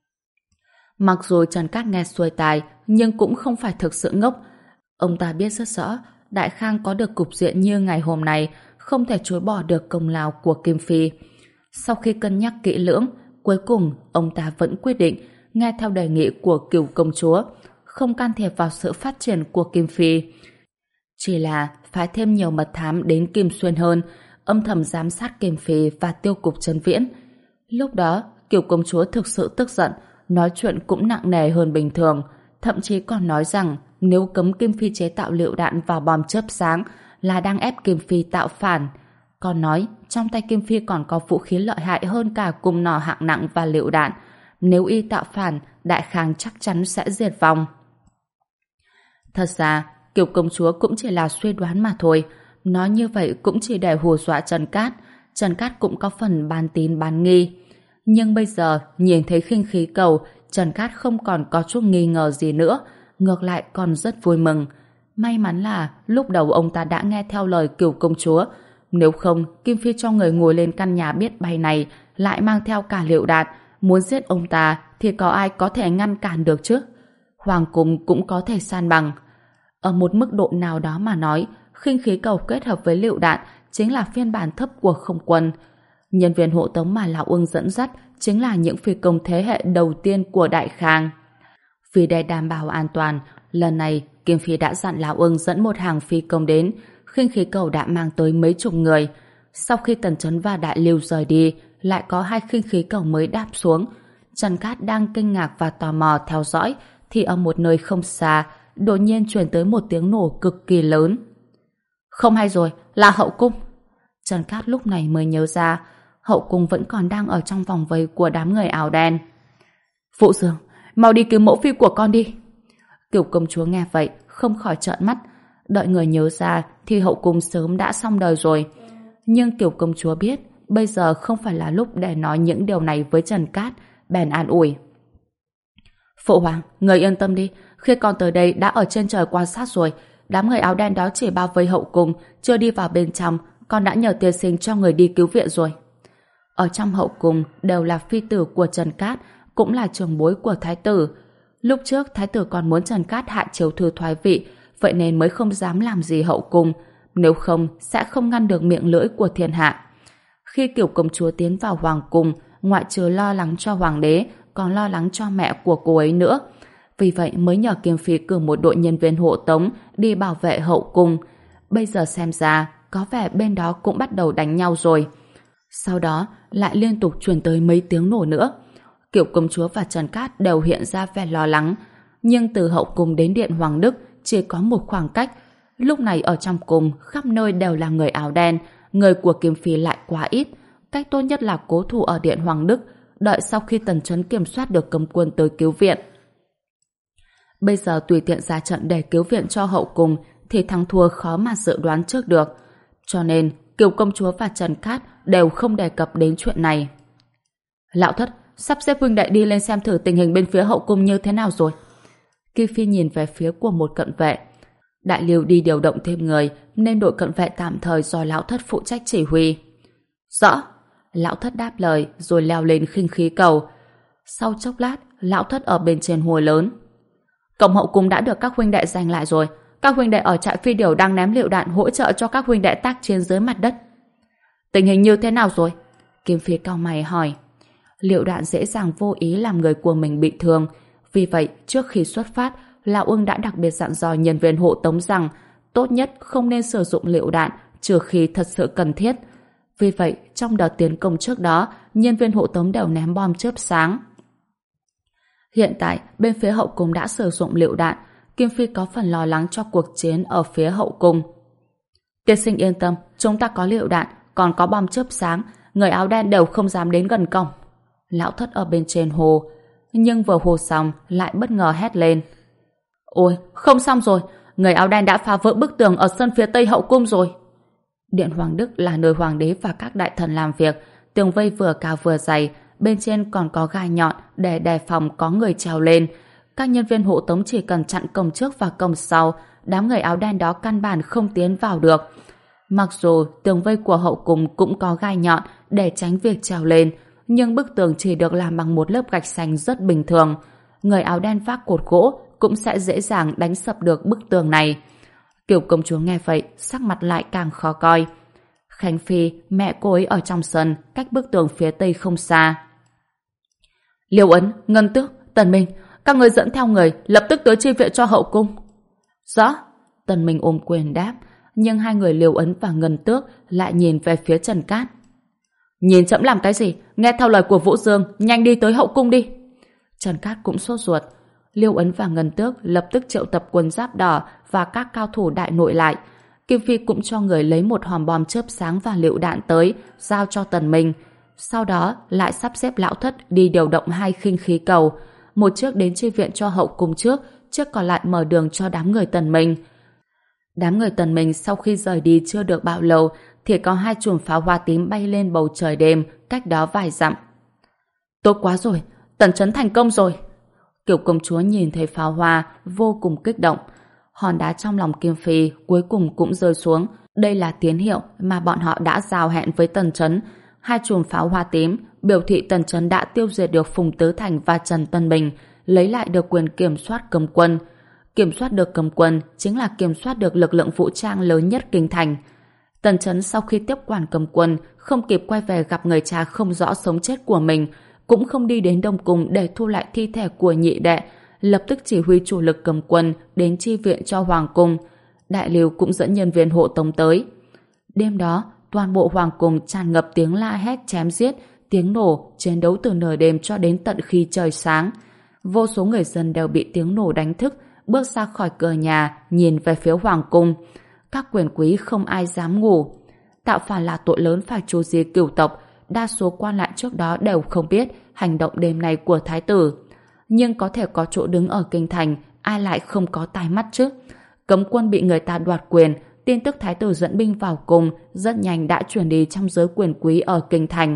Mặc dù Trần Cát nghe xuôi tai, nhưng cũng không phải thực sự ngốc. Ông ta biết rất rõ, Đại Khang có được cục diện như ngày hôm nay, không thể chối bỏ được công lao của Kim Phi. Sau khi cân nhắc kỹ lưỡng, cuối cùng ông ta vẫn quyết định nghe theo đề nghị của Kiều công chúa, không can thiệp vào sự phát triển của Kim Phi. Chỉ là phái thêm nhiều mật thám đến Kim Xuyên hơn, âm thầm giám sát Kim Phi và tiêu cục Trấn Viễn. Lúc đó, Kiều công chúa thực sự tức giận, nói chuyện cũng nặng nề hơn bình thường, thậm chí còn nói rằng nếu cấm Kim Phi chế tạo lựu đạn vào bom chớp sáng là đang ép Kim Phi tạo phản. Còn nói trong tay Kim Phi còn có vũ khí lợi hại hơn cả cung nỏ hạng nặng và lựu đạn. Nếu y tạo phản, Đại Khang chắc chắn sẽ diệt vong. Thật ra, Kiều công chúa cũng chỉ là suy đoán mà thôi. Nói như vậy cũng chỉ để hù dọa Trần Cát. Trần Cát cũng có phần bán tín bán nghi. Nhưng bây giờ, nhìn thấy khinh khí cầu, Trần Cát không còn có chút nghi ngờ gì nữa, ngược lại còn rất vui mừng. May mắn là lúc đầu ông ta đã nghe theo lời Kiều công chúa, nếu không Kim Phi cho người ngồi lên căn nhà biết bay này lại mang theo cả lựu đạn, muốn giết ông ta thì có ai có thể ngăn cản được chứ? Hoàng cung cũng có thể san bằng. Ở một mức độ nào đó mà nói, khinh khí cầu kết hợp với lựu đạn chính là phiên bản thấp của không quân. Nhân viên hộ tống mà Lão Ưng dẫn dắt chính là những phi công thế hệ đầu tiên của Đại Khang. Vì để đảm bảo an toàn, lần này Kim Phi đã dặn Lão Ưng dẫn một hàng phi công đến, khinh khí cầu đã mang tới mấy chục người. Sau khi Tần Chấn và Đại Lưu rời đi, lại có hai khinh khí cầu mới đáp xuống. Trần Cát đang kinh ngạc và tò mò theo dõi, thì ở một nơi không xa, đột nhiên truyền tới một tiếng nổ cực kỳ lớn. Không hay rồi, là hậu cung. Trần Cát lúc này mới nhớ ra, hậu cung vẫn còn đang ở trong vòng vây của đám người áo đen. Phụ Dương, mau đi cứu mẫu phi của con đi. Kiều công chúa nghe vậy, không khỏi trợn mắt. Đợi người nhớ ra thì hậu cung sớm đã xong đời rồi. Nhưng Kiều công chúa biết bây giờ không phải là lúc để nói những điều này với Trần Cát, bèn an ủi. Phụ hoàng, người yên tâm đi, khi con tới đây đã ở trên trời quan sát rồi. Đám người áo đen đó chỉ bao vây hậu cung, chưa đi vào bên trong, con đã nhờ tiên sinh cho người đi cứu viện rồi. Ở trong hậu cung đều là phi tử của Trần Cát, cũng là trưởng bối của thái tử. Lúc trước thái tử còn muốn Trần Cát hạ chiếu thư thoái vị, vậy nên mới không dám làm gì hậu cung, nếu không sẽ không ngăn được miệng lưỡi của thiên hạ. Khi Kiều công chúa tiến vào hoàng cung, ngoại trừ lo lắng cho hoàng đế, còn lo lắng cho mẹ của cô ấy nữa. Vì vậy mới nhờ Kim Phi cử một đội nhân viên hộ tống đi bảo vệ hậu cung. Bây giờ xem ra, có vẻ bên đó cũng bắt đầu đánh nhau rồi. Sau đó, lại liên tục truyền tới mấy tiếng nổ nữa. Kiều công chúa và Trần Cát đều hiện ra vẻ lo lắng. Nhưng từ hậu cung đến điện Hoàng Đức chỉ có một khoảng cách. Lúc này ở trong cung, khắp nơi đều là người áo đen, người của Kim Phi lại quá ít. Cách tốt nhất là cố thủ ở điện Hoàng Đức, đợi sau khi Tần Chấn kiểm soát được cấm quân tới cứu viện. Bây giờ tùy tiện ra trận để cứu viện cho hậu cung thì thắng thua khó mà dự đoán trước được. Cho nên Kiều công chúa và Trần Cát đều không đề cập đến chuyện này. Lão thất, sắp xếp huynh đệ đi lên xem thử tình hình bên phía hậu cung như thế nào rồi. Kim Phi nhìn về phía của một cận vệ. Đại Lưu đi điều động thêm người nên đội cận vệ tạm thời do lão thất phụ trách chỉ huy. Rõ. Lão thất đáp lời rồi leo lên khinh khí cầu. Sau chốc lát, lão thất ở bên trên hô lớn. Cổng hậu cung đã được các huynh đệ giành lại rồi. Các huynh đệ ở trại phi điểu đang ném lựu đạn hỗ trợ cho các huynh đệ tác chiến dưới mặt đất. Tình hình như thế nào rồi? Kim Phi cau mày hỏi. Lựu đạn dễ dàng vô ý làm người của mình bị thương. Vì vậy, trước khi xuất phát, Lão Ưng đã đặc biệt dặn dò nhân viên hộ tống rằng tốt nhất không nên sử dụng lựu đạn trừ khi thật sự cần thiết. Vì vậy, trong đợt tiến công trước đó, nhân viên hộ tống đều ném bom chớp sáng. Hiện tại, bên phía hậu cung đã sử dụng lựu đạn, Kim Phi có phần lo lắng cho cuộc chiến ở phía hậu cung. Tiên sinh yên tâm, chúng ta có lựu đạn, còn có bom chớp sáng, người áo đen đều không dám đến gần cổng. Lão thất ở bên trên hồ, nhưng vừa hồ xong lại bất ngờ hét lên. Ôi, không xong rồi, người áo đen đã phá vỡ bức tường ở sân phía tây hậu cung rồi. Điện Hoàng Đức là nơi hoàng đế và các đại thần làm việc, tường vây vừa cao vừa dày, bên trên còn có gai nhọn để đề phòng có người trèo lên. Các nhân viên hộ tống chỉ cần chặn cổng trước và cổng sau, đám người áo đen đó căn bản không tiến vào được. Mặc dù tường vây của hậu cung cũng có gai nhọn để tránh việc trèo lên, nhưng bức tường chỉ được làm bằng một lớp gạch xanh rất bình thường. Người áo đen vác cột gỗ cũng sẽ dễ dàng đánh sập được bức tường này. Kiều công chúa nghe vậy, sắc mặt lại càng khó coi. Khánh Phi, mẹ cô ấy ở trong sân, cách bức tường phía tây không xa. Liêu Ấn, Ngân Tước, Tần Minh, các người dẫn theo người, lập tức tới chi viện cho hậu cung. Rõ. Tần Minh ôm quyền đáp, nhưng hai người Liêu Ấn và Ngân Tước lại nhìn về phía Trần Cát. Nhìn chậm làm cái gì? Nghe theo lời của Vũ Dương, nhanh đi tới hậu cung đi. Trần Cát cũng sốt ruột. Liêu Ấn và Ngân Tước lập tức triệu tập quân giáp đỏ và các cao thủ đại nội lại. Kim Phi cũng cho người lấy một hòm bom chớp sáng và lựu đạn tới, giao cho Tần Minh. Sau đó lại sắp xếp lão thất đi điều động hai khinh khí cầu, một chiếc đến chi viện cho hậu cung trước, chiếc còn lại mở đường cho đám người Tần Minh. Đám người Tần Minh sau khi rời đi chưa được bao lâu thì có hai chùm pháo hoa tím bay lên bầu trời đêm, cách đó vài dặm. Tốt quá rồi, Tần Chấn thành công rồi. Kiều công chúa nhìn thấy pháo hoa vô cùng kích động. Hòn đá trong lòng Kim Phi cuối cùng cũng rơi xuống. Đây là tín hiệu mà bọn họ đã giao hẹn với Tần Chấn. Hai chùm pháo hoa tím biểu thị Tần Chấn đã tiêu diệt được Phùng Tứ Thành và Trần Tân Bình, lấy lại được quyền kiểm soát cấm quân. Kiểm soát được cấm quân chính là kiểm soát được lực lượng vũ trang lớn nhất kinh thành. Tần Chấn sau khi tiếp quản cấm quân không kịp quay về gặp người cha không rõ sống chết của mình, cũng không đi đến Đông Cung để thu lại thi thể của nhị đệ, lập tức chỉ huy chủ lực cầm quân đến chi viện cho Hoàng Cung. Đại Lưu cũng dẫn nhân viên hộ tống tới. Đêm đó, toàn bộ Hoàng Cung tràn ngập tiếng la hét chém giết, tiếng nổ, chiến đấu từ nửa đêm cho đến tận khi trời sáng. Vô số người dân đều bị tiếng nổ đánh thức, bước ra khỏi cửa nhà, nhìn về phía Hoàng Cung. Các quyền quý không ai dám ngủ. Tạo phản là tội lớn phải tru diệt cửu tộc, đa số quan lại trước đó đều không biết hành động đêm nay của thái tử. Nhưng có thể có chỗ đứng ở kinh thành, ai lại không có tai mắt chứ? Cấm quân bị người ta đoạt quyền, tin tức thái tử dẫn binh vào cung rất nhanh đã chuyển đi trong giới quyền quý ở kinh thành.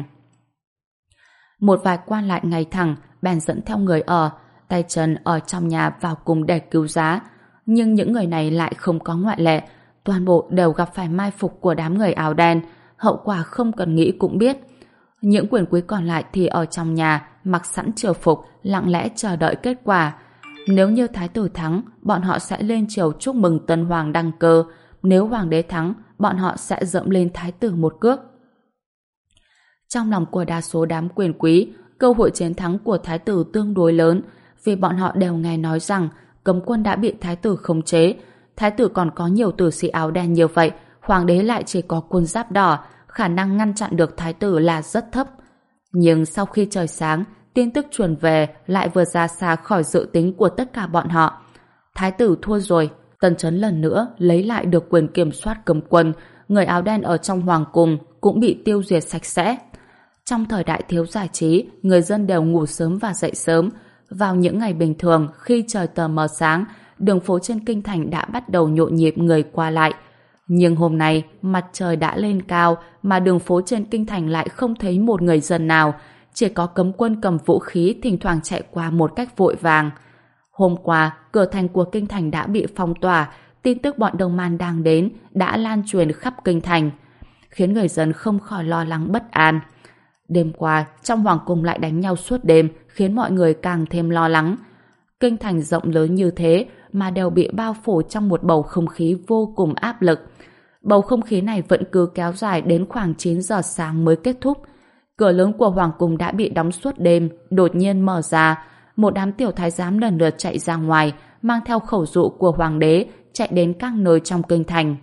Một vài quan lại ngày thẳng bèn dẫn theo người ở, tay chân ở trong nhà vào cung để cứu giá. Nhưng những người này lại không có ngoại lệ, toàn bộ đều gặp phải mai phục của đám người áo đen, hậu quả không cần nghĩ cũng biết. Những quyền quý còn lại thì ở trong nhà mặc sẵn triều phục, lặng lẽ chờ đợi kết quả. Nếu như thái tử thắng, bọn họ sẽ lên triều chúc mừng tân hoàng đăng cơ. Nếu hoàng đế thắng, bọn họ sẽ dẫm lên thái tử một cước. Trong lòng của đa số đám quyền quý, cơ hội chiến thắng của thái tử tương đối lớn, vì bọn họ đều nghe nói rằng cấm quân đã bị thái tử khống chế. Thái tử còn có nhiều tử sĩ áo đen như vậy, hoàng đế lại chỉ có quân giáp đỏ, khả năng ngăn chặn được thái tử là rất thấp. Nhưng sau khi trời sáng, tin tức truyền về lại vừa ra xa khỏi dự tính của tất cả bọn họ. Thái tử thua rồi, Tần Chấn lần nữa lấy lại được quyền kiểm soát cấm quân, người áo đen ở trong hoàng cung cũng bị tiêu diệt sạch sẽ. Trong thời đại thiếu giải trí, người dân đều ngủ sớm và dậy sớm. Vào những ngày bình thường, khi trời tờ mờ sáng, đường phố trên kinh thành đã bắt đầu nhộn nhịp người qua lại. Nhưng hôm nay, mặt trời đã lên cao mà đường phố trên kinh thành lại không thấy một người dân nào, chỉ có cấm quân cầm vũ khí thỉnh thoảng chạy qua một cách vội vàng. Hôm qua, cửa thành của kinh thành đã bị phong tỏa, tin tức bọn Đông Man đang đến đã lan truyền khắp kinh thành, khiến người dân không khỏi lo lắng bất an. Đêm qua, trong hoàng cung lại đánh nhau suốt đêm, khiến mọi người càng thêm lo lắng. Kinh thành rộng lớn như thế mà đều bị bao phủ trong một bầu không khí vô cùng áp lực. Bầu không khí này vẫn cứ kéo dài đến khoảng chín giờ sáng mới kết thúc. Cửa lớn của hoàng cung đã bị đóng suốt đêm, đột nhiên mở ra. Một đám tiểu thái giám lần lượt chạy ra ngoài, mang theo khẩu dụ của hoàng đế, chạy đến các nơi trong kinh thành.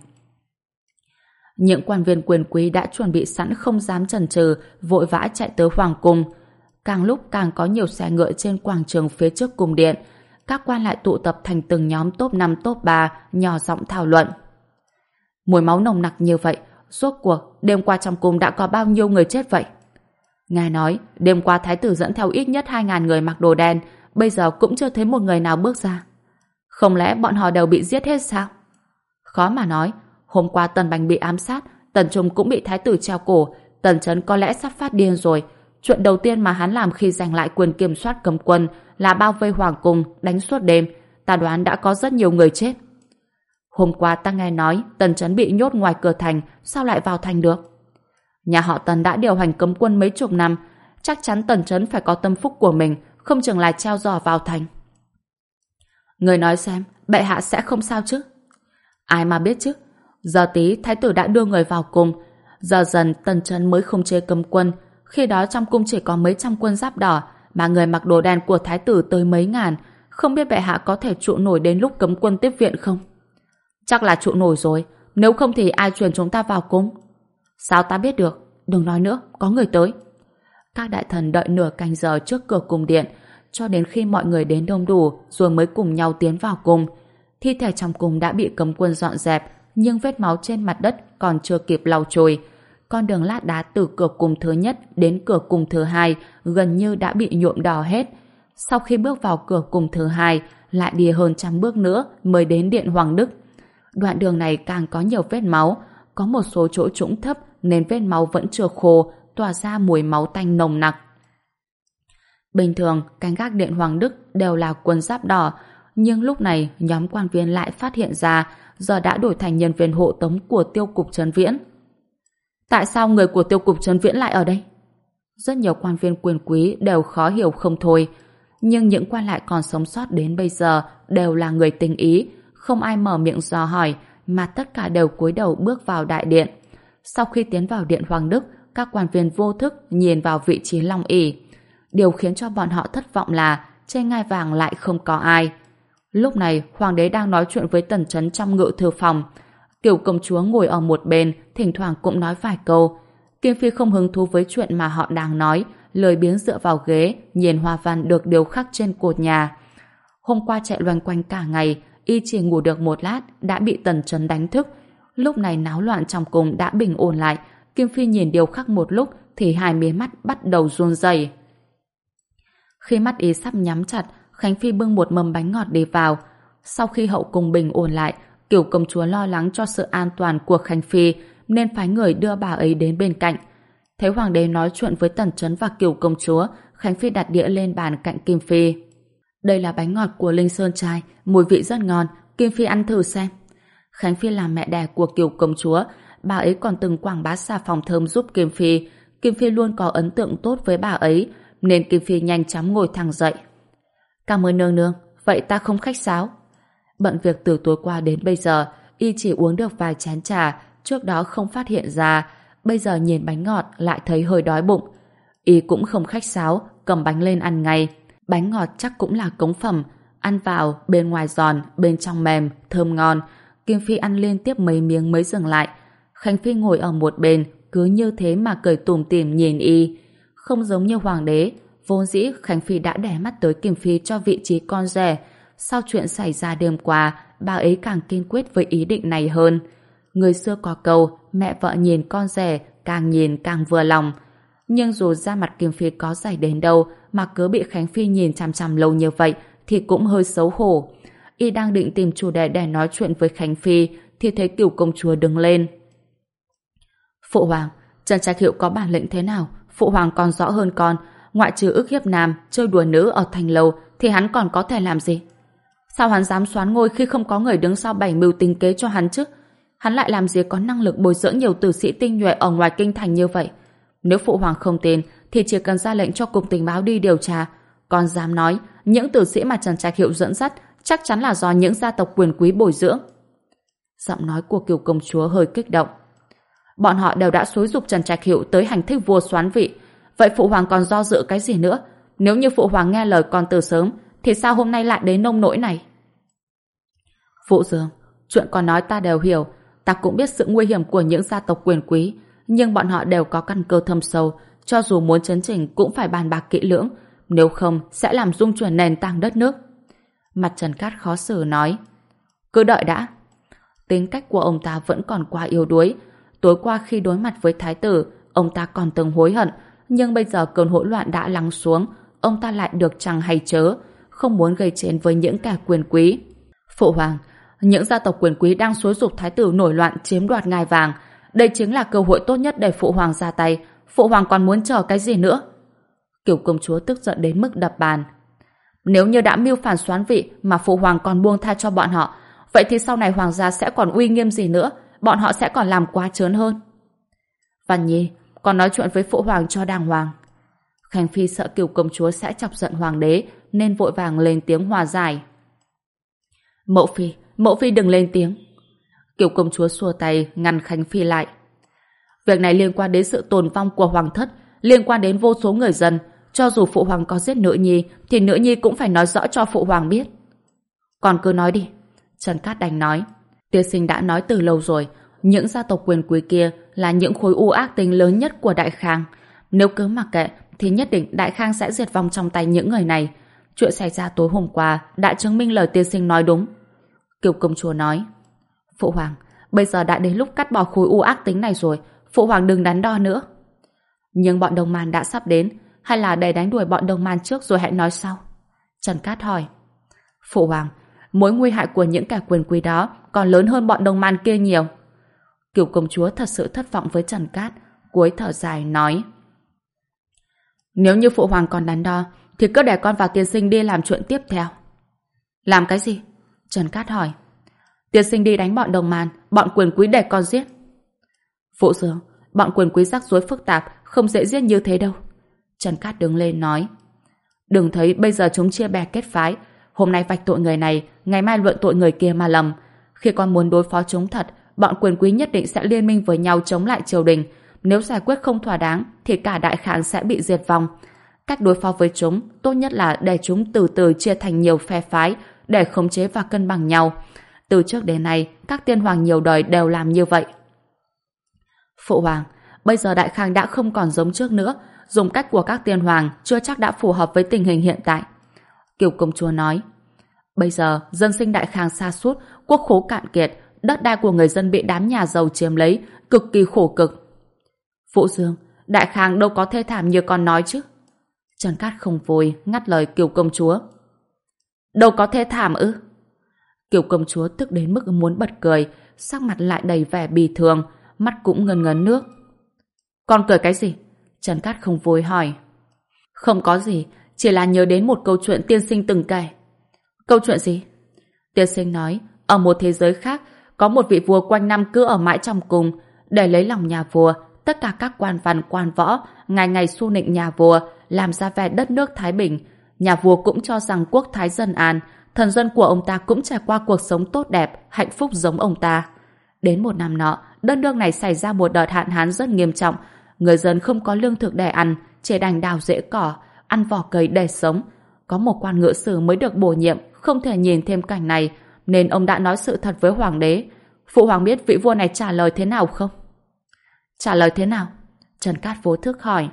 Những quan viên quyền quý đã chuẩn bị sẵn không dám chần chừ, vội vã chạy tới hoàng cung. Càng lúc càng có nhiều xe ngựa trên quảng trường phía trước cung điện. Các quan lại tụ tập thành từng nhóm top năm top ba, nhỏ giọng thảo luận. Mùi máu nồng nặc như vậy, rốt cuộc đêm qua trong cung đã có bao nhiêu người chết vậy? Ngài nói, đêm qua thái tử dẫn theo ít nhất hai ngàn người mặc đồ đen, bây giờ cũng chưa thấy một người nào bước ra. Không lẽ bọn họ đều bị giết hết sao? Khó mà nói, hôm qua Tần Bành bị ám sát, Tần Trung cũng bị thái tử treo cổ, Tần Chấn có lẽ sắp phát điên rồi. Chuyện đầu tiên mà hắn làm khi giành lại quyền kiểm soát cấm quân là bao vây hoàng cung, đánh suốt đêm. Ta đoán đã có rất nhiều người chết. Hôm qua ta nghe nói Tần Chấn bị nhốt ngoài cửa thành, sao lại vào thành được? Nhà họ Tần đã điều hành cấm quân mấy chục năm, chắc chắn Tần Chấn phải có tâm phúc của mình, không chừng lại treo giò vào thành. Người nói xem, bệ hạ sẽ không sao chứ? Ai mà biết chứ? Giờ tí thái tử đã đưa người vào cung, giờ dần Tần Chấn mới không chế cấm quân. Khi đó trong cung chỉ có mấy trăm quân giáp đỏ, mà người mặc đồ đen của thái tử tới mấy ngàn. Không biết bệ hạ có thể trụ nổi đến lúc cấm quân tiếp viện không? Chắc là trụ nổi rồi, nếu không thì ai truyền chúng ta vào cung? Sao ta biết được? Đừng nói nữa, có người tới. Các đại thần đợi nửa canh giờ trước cửa cung điện, cho đến khi mọi người đến đông đủ rồi mới cùng nhau tiến vào cung. Thi thể trong cung đã bị cấm quân dọn dẹp, nhưng vết máu trên mặt đất còn chưa kịp lau chùi. Con đường lát đá từ cửa cung thứ nhất đến cửa cung thứ hai gần như đã bị nhuộm đỏ hết. Sau khi bước vào cửa cung thứ hai, lại đi hơn trăm bước nữa mới đến điện Hoàng Đức. Đoạn đường này càng có nhiều vết máu, có một số chỗ trũng thấp nên vết máu vẫn chưa khô, tỏa ra mùi máu tanh nồng nặc. Bình thường, canh gác điện Hoàng Đức đều là quân giáp đỏ, nhưng lúc này nhóm quan viên lại phát hiện ra giờ đã đổi thành nhân viên hộ tống của tiêu cục Trấn Viễn. Tại sao người của tiêu cục Trấn Viễn lại ở đây? Rất nhiều quan viên quyền quý đều khó hiểu không thôi, nhưng những quan lại còn sống sót đến bây giờ đều là người tinh ý, không ai mở miệng dò hỏi, mà tất cả đều cúi đầu bước vào đại điện. Sau khi tiến vào điện Hoàng Đức, các quan viên vô thức nhìn vào vị trí long ỷ. Điều khiến cho bọn họ thất vọng là trên ngai vàng lại không có ai. Lúc này, hoàng đế đang nói chuyện với Tần Chấn trong ngự thư phòng. Kiều công chúa ngồi ở một bên, thỉnh thoảng cũng nói vài câu. Kim Phi không hứng thú với chuyện mà họ đang nói, lười biếng dựa vào ghế, nhìn hoa văn được điêu khắc trên cột nhà. Hôm qua chạy loanh quanh cả ngày, y chỉ ngủ được một lát đã bị Tần Chấn đánh thức. Lúc này náo loạn trong cung đã bình ổn lại. Kim Phi nhìn điêu khắc một lúc thì hai mí mắt bắt đầu run rẩy. Khi mắt y sắp nhắm chặt, Khánh Phi bưng một mâm bánh ngọt đi vào. Sau khi hậu cung bình ổn lại, Kiều công chúa lo lắng cho sự an toàn của Khánh Phi nên phái người đưa bà ấy đến bên cạnh. Thấy hoàng đế nói chuyện với Tần Chấn và Kiều công chúa, Khánh Phi đặt đĩa lên bàn cạnh Kim Phi. Đây là bánh ngọt của Linh Sơn trai, mùi vị rất ngon, Kim Phi ăn thử xem. Khánh Phi là mẹ đẻ của Kiều công chúa, bà ấy còn từng quảng bá xà phòng thơm giúp Kim Phi. Kim Phi luôn có ấn tượng tốt với bà ấy, nên Kim Phi nhanh chóng ngồi thẳng dậy. Cảm ơn nương nương, vậy ta không khách sáo. Bận việc từ tối qua đến bây giờ, y chỉ uống được vài chén trà, trước đó không phát hiện ra, bây giờ nhìn bánh ngọt lại thấy hơi đói bụng. Y cũng không khách sáo, cầm bánh lên ăn ngay. Bánh ngọt chắc cũng là cống phẩm, ăn vào, bên ngoài giòn, bên trong mềm, thơm ngon. Kim Phi ăn liên tiếp mấy miếng mới dừng lại. Khánh Phi ngồi ở một bên, cứ như thế mà cười tủm tỉm nhìn y. Không giống như hoàng đế, vốn dĩ Khánh Phi đã đè mắt tới Kim Phi cho vị trí con rể. Sau chuyện xảy ra đêm qua, bà ấy càng kiên quyết với ý định này hơn. Người xưa có câu, mẹ vợ nhìn con rể, càng nhìn càng vừa lòng. Nhưng dù da mặt Kim Phi có dày đến đâu mà cứ bị Khánh Phi nhìn chằm chằm lâu như vậy thì cũng hơi xấu hổ. Y đang định tìm chủ đề để nói chuyện với Khánh Phi thì thấy Cửu công chúa đứng lên. Phụ hoàng, Trần Trạch Hiệu có bản lĩnh thế nào? Phụ hoàng còn rõ hơn con. Ngoại trừ ức hiếp nam, chơi đùa nữ ở thành lầu thì hắn còn có thể làm gì? Sao hắn dám soán ngôi khi không có người đứng sau bảy mưu tính kế cho hắn chứ? Hắn lại làm gì có năng lực bồi dưỡng nhiều tử sĩ tinh nhuệ ở ngoài kinh thành như vậy? Nếu phụ hoàng không tin thì chỉ cần ra lệnh cho cục tình báo đi điều tra. Còn dám nói những tử sĩ mà Trần Trạch Hiệu dẫn dắt chắc chắn là do những gia tộc quyền quý bồi dưỡng. Giọng nói của Kiều công chúa hơi kích động. Bọn họ đều đã xúi giục Trần Trạch Hiệu tới hành thích vua soán vị. Vậy phụ hoàng còn do dự cái gì nữa? Nếu như phụ hoàng nghe lời con từ sớm thì sao hôm nay lại đến nông nỗi này? Phụ Dương, chuyện con nói ta đều hiểu. Ta cũng biết sự nguy hiểm của những gia tộc quyền quý, nhưng bọn họ đều có căn cơ thâm sâu, cho dù muốn chấn chỉnh cũng phải bàn bạc kỹ lưỡng, nếu không sẽ làm rung chuyển nền tảng đất nước. Mặt Trần Cát khó xử nói. Cứ đợi đã. Tính cách của ông ta vẫn còn quá yếu đuối. Tối qua khi đối mặt với thái tử, ông ta còn từng hối hận, nhưng bây giờ cơn hỗn loạn đã lắng xuống, ông ta lại được chăng hay chớ, không muốn gây chiến với những kẻ quyền quý. Phụ hoàng, những gia tộc quyền quý đang xúi giục thái tử nổi loạn chiếm đoạt ngai vàng. Đây chính là cơ hội tốt nhất để phụ hoàng ra tay. Phụ hoàng còn muốn chờ cái gì nữa? Kiều công chúa tức giận đến mức đập bàn. Nếu như đã mưu phản soán vị mà phụ hoàng còn buông tha cho bọn họ, vậy thì sau này hoàng gia sẽ còn uy nghiêm gì nữa? Bọn họ sẽ còn làm quá trớn hơn. Văn Nhi, còn nói chuyện với phụ hoàng cho đàng hoàng. Khánh Phi sợ Kiều công chúa sẽ chọc giận hoàng đế nên vội vàng lên tiếng hòa giải. Mẫu phi, mẫu phi đừng lên tiếng. Kiều công chúa xua tay ngăn Khánh Phi lại. Việc này liên quan đến sự tồn vong của hoàng thất, liên quan đến vô số người dân. Cho dù phụ hoàng có giết nữ nhi thì nữ nhi cũng phải nói rõ cho phụ hoàng biết. Còn cứ nói đi. Trần Cát đành nói. Tiên sinh đã nói từ lâu rồi, những gia tộc quyền quý kia là những khối u ác tính lớn nhất của Đại Khang. Nếu cứ mặc kệ thì nhất định Đại Khang sẽ diệt vong trong tay những người này. Chuyện xảy ra tối hôm qua đã chứng minh lời tiên sinh nói đúng. Kiều công chúa nói. Phụ hoàng, bây giờ đã đến lúc cắt bỏ khối u ác tính này rồi, phụ hoàng đừng đắn đo nữa. Nhưng bọn đồng man đã sắp đến, hay là để đánh đuổi bọn đồng man trước rồi hãy nói sau? Trần Cát hỏi. Phụ hoàng, mối nguy hại của những kẻ quyền quý đó còn lớn hơn bọn đồng man kia nhiều. Kiều công chúa thật sự thất vọng với Trần Cát, cuối thở dài nói. Nếu như phụ hoàng còn đắn đo thì cứ để con và tiên sinh đi làm chuyện tiếp theo. Làm cái gì? Trần Cát hỏi. Tiên sinh đi đánh bọn đồng man, bọn quyền quý để con giết. Phụ Dương, bọn quyền quý rắc rối phức tạp, không dễ giết như thế đâu. Trần Cát đứng lên nói. Đừng thấy bây giờ chúng chia bè kết phái, hôm nay vạch tội người này, ngày mai luận tội người kia mà lầm. Khi con muốn đối phó chúng thật, bọn quyền quý nhất định sẽ liên minh với nhau chống lại triều đình. Nếu giải quyết không thỏa đáng thì cả Đại Khang sẽ bị diệt vong. Cách đối phó với chúng tốt nhất là để chúng từ từ chia thành nhiều phe phái để khống chế và cân bằng nhau. Từ trước đến nay, các tiên hoàng nhiều đời đều làm như vậy. Phụ hoàng, bây giờ Đại Khang đã không còn giống trước nữa, dùng cách của các tiên hoàng chưa chắc đã phù hợp với tình hình hiện tại. Kiều công chúa nói. Bây giờ dân sinh Đại Khang sa sút, quốc khố cạn kiệt, đất đai của người dân bị đám nhà giàu chiếm lấy, cực kỳ khổ cực. Phụ Dương, Đại Khang đâu có thê thảm như con nói chứ? Trần Cát không vui ngắt lời Kiều công chúa. Đâu có thê thảm ư? Kiều công chúa tức đến mức muốn bật cười, sắc mặt lại đầy vẻ bì thường, mắt cũng ngấn ngấn nước. Con cười cái gì? Trần Cát không vui hỏi. Không có gì, chỉ là nhớ đến một câu chuyện tiên sinh từng kể. Câu chuyện gì? Tiên sinh nói, ở một thế giới khác, có một vị vua quanh năm cứ ở mãi trong cung. Để lấy lòng nhà vua, tất cả các quan văn quan võ ngày ngày xu nịnh nhà vua, làm ra vẻ đất nước thái bình. Nhà vua cũng cho rằng quốc thái dân an, thần dân của ông ta cũng trải qua cuộc sống tốt đẹp, hạnh phúc giống ông ta. Đến một năm nọ, đất nước này xảy ra một đợt hạn hán rất nghiêm trọng. Người dân không có lương thực để ăn, chỉ đành đào rễ cỏ, ăn vỏ cây để sống. Có một quan ngự sử mới được bổ nhiệm, không thể nhìn thêm cảnh này, nên ông đã nói sự thật với hoàng đế. Phụ hoàng biết vị vua này trả lời thế nào không? Trả lời thế nào? Trần Cát vô thức hỏi.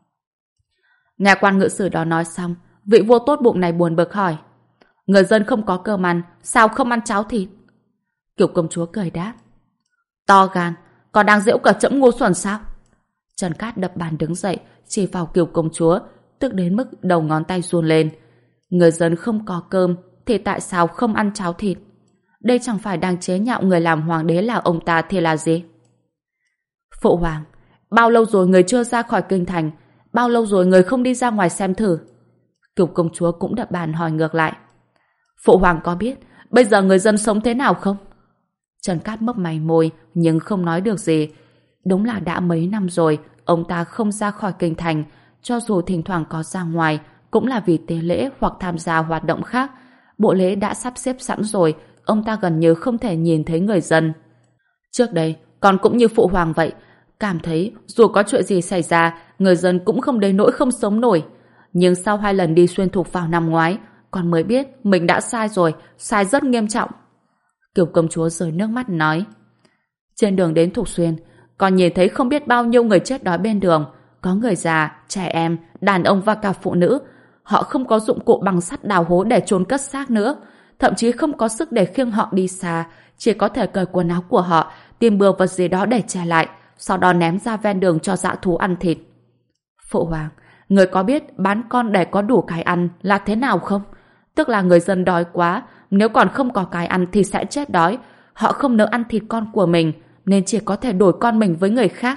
Nghe quan ngự sử đó nói xong, vị vua tốt bụng này buồn bực hỏi. Người dân không có cơm ăn, sao không ăn cháo thịt? Kiều công chúa cười đáp. To gan, còn đang giễu cả trẫm ngu xuẩn sao? Trần Cát đập bàn đứng dậy, chỉ vào Kiều công chúa, tức đến mức đầu ngón tay run lên. Người dân không có cơm, thì tại sao không ăn cháo thịt? Đây chẳng phải đang chế nhạo người làm hoàng đế là ông ta thì là gì? Phụ hoàng, bao lâu rồi người chưa ra khỏi kinh thành? Bao lâu rồi người không đi ra ngoài xem thử? Kiều công chúa cũng đập bàn hỏi ngược lại. Phụ hoàng có biết bây giờ người dân sống thế nào không? Trần Cát mấp mày môi nhưng không nói được gì. Đúng là đã mấy năm rồi ông ta không ra khỏi kinh thành, cho dù thỉnh thoảng có ra ngoài cũng là vì tế lễ hoặc tham gia hoạt động khác. Bộ lễ đã sắp xếp sẵn rồi, ông ta gần như không thể nhìn thấy người dân. Trước đây còn cũng như phụ hoàng vậy, cảm thấy dù có chuyện gì xảy ra người dân cũng không đến nỗi không sống nổi. Nhưng sau hai lần đi xuyên thục vào năm ngoái, con mới biết mình đã sai rồi, sai rất nghiêm trọng. Kiều công chúa rơi nước mắt nói. Trên đường đến Thục Xuyên, con nhìn thấy không biết bao nhiêu người chết đói bên đường. Có người già, trẻ em, đàn ông và cả phụ nữ. Họ không có dụng cụ bằng sắt đào hố để chôn cất xác nữa. Thậm chí không có sức để khiêng họ đi xa. Chỉ có thể cởi quần áo của họ, tìm bừa vật gì đó để che lại, sau đó ném ra ven đường cho dã thú ăn thịt. Phụ hoàng, người có biết bán con để có đủ cái ăn là thế nào không? Tức là người dân đói quá, nếu còn không có cái ăn thì sẽ chết đói. Họ không nỡ ăn thịt con của mình, nên chỉ có thể đổi con mình với người khác.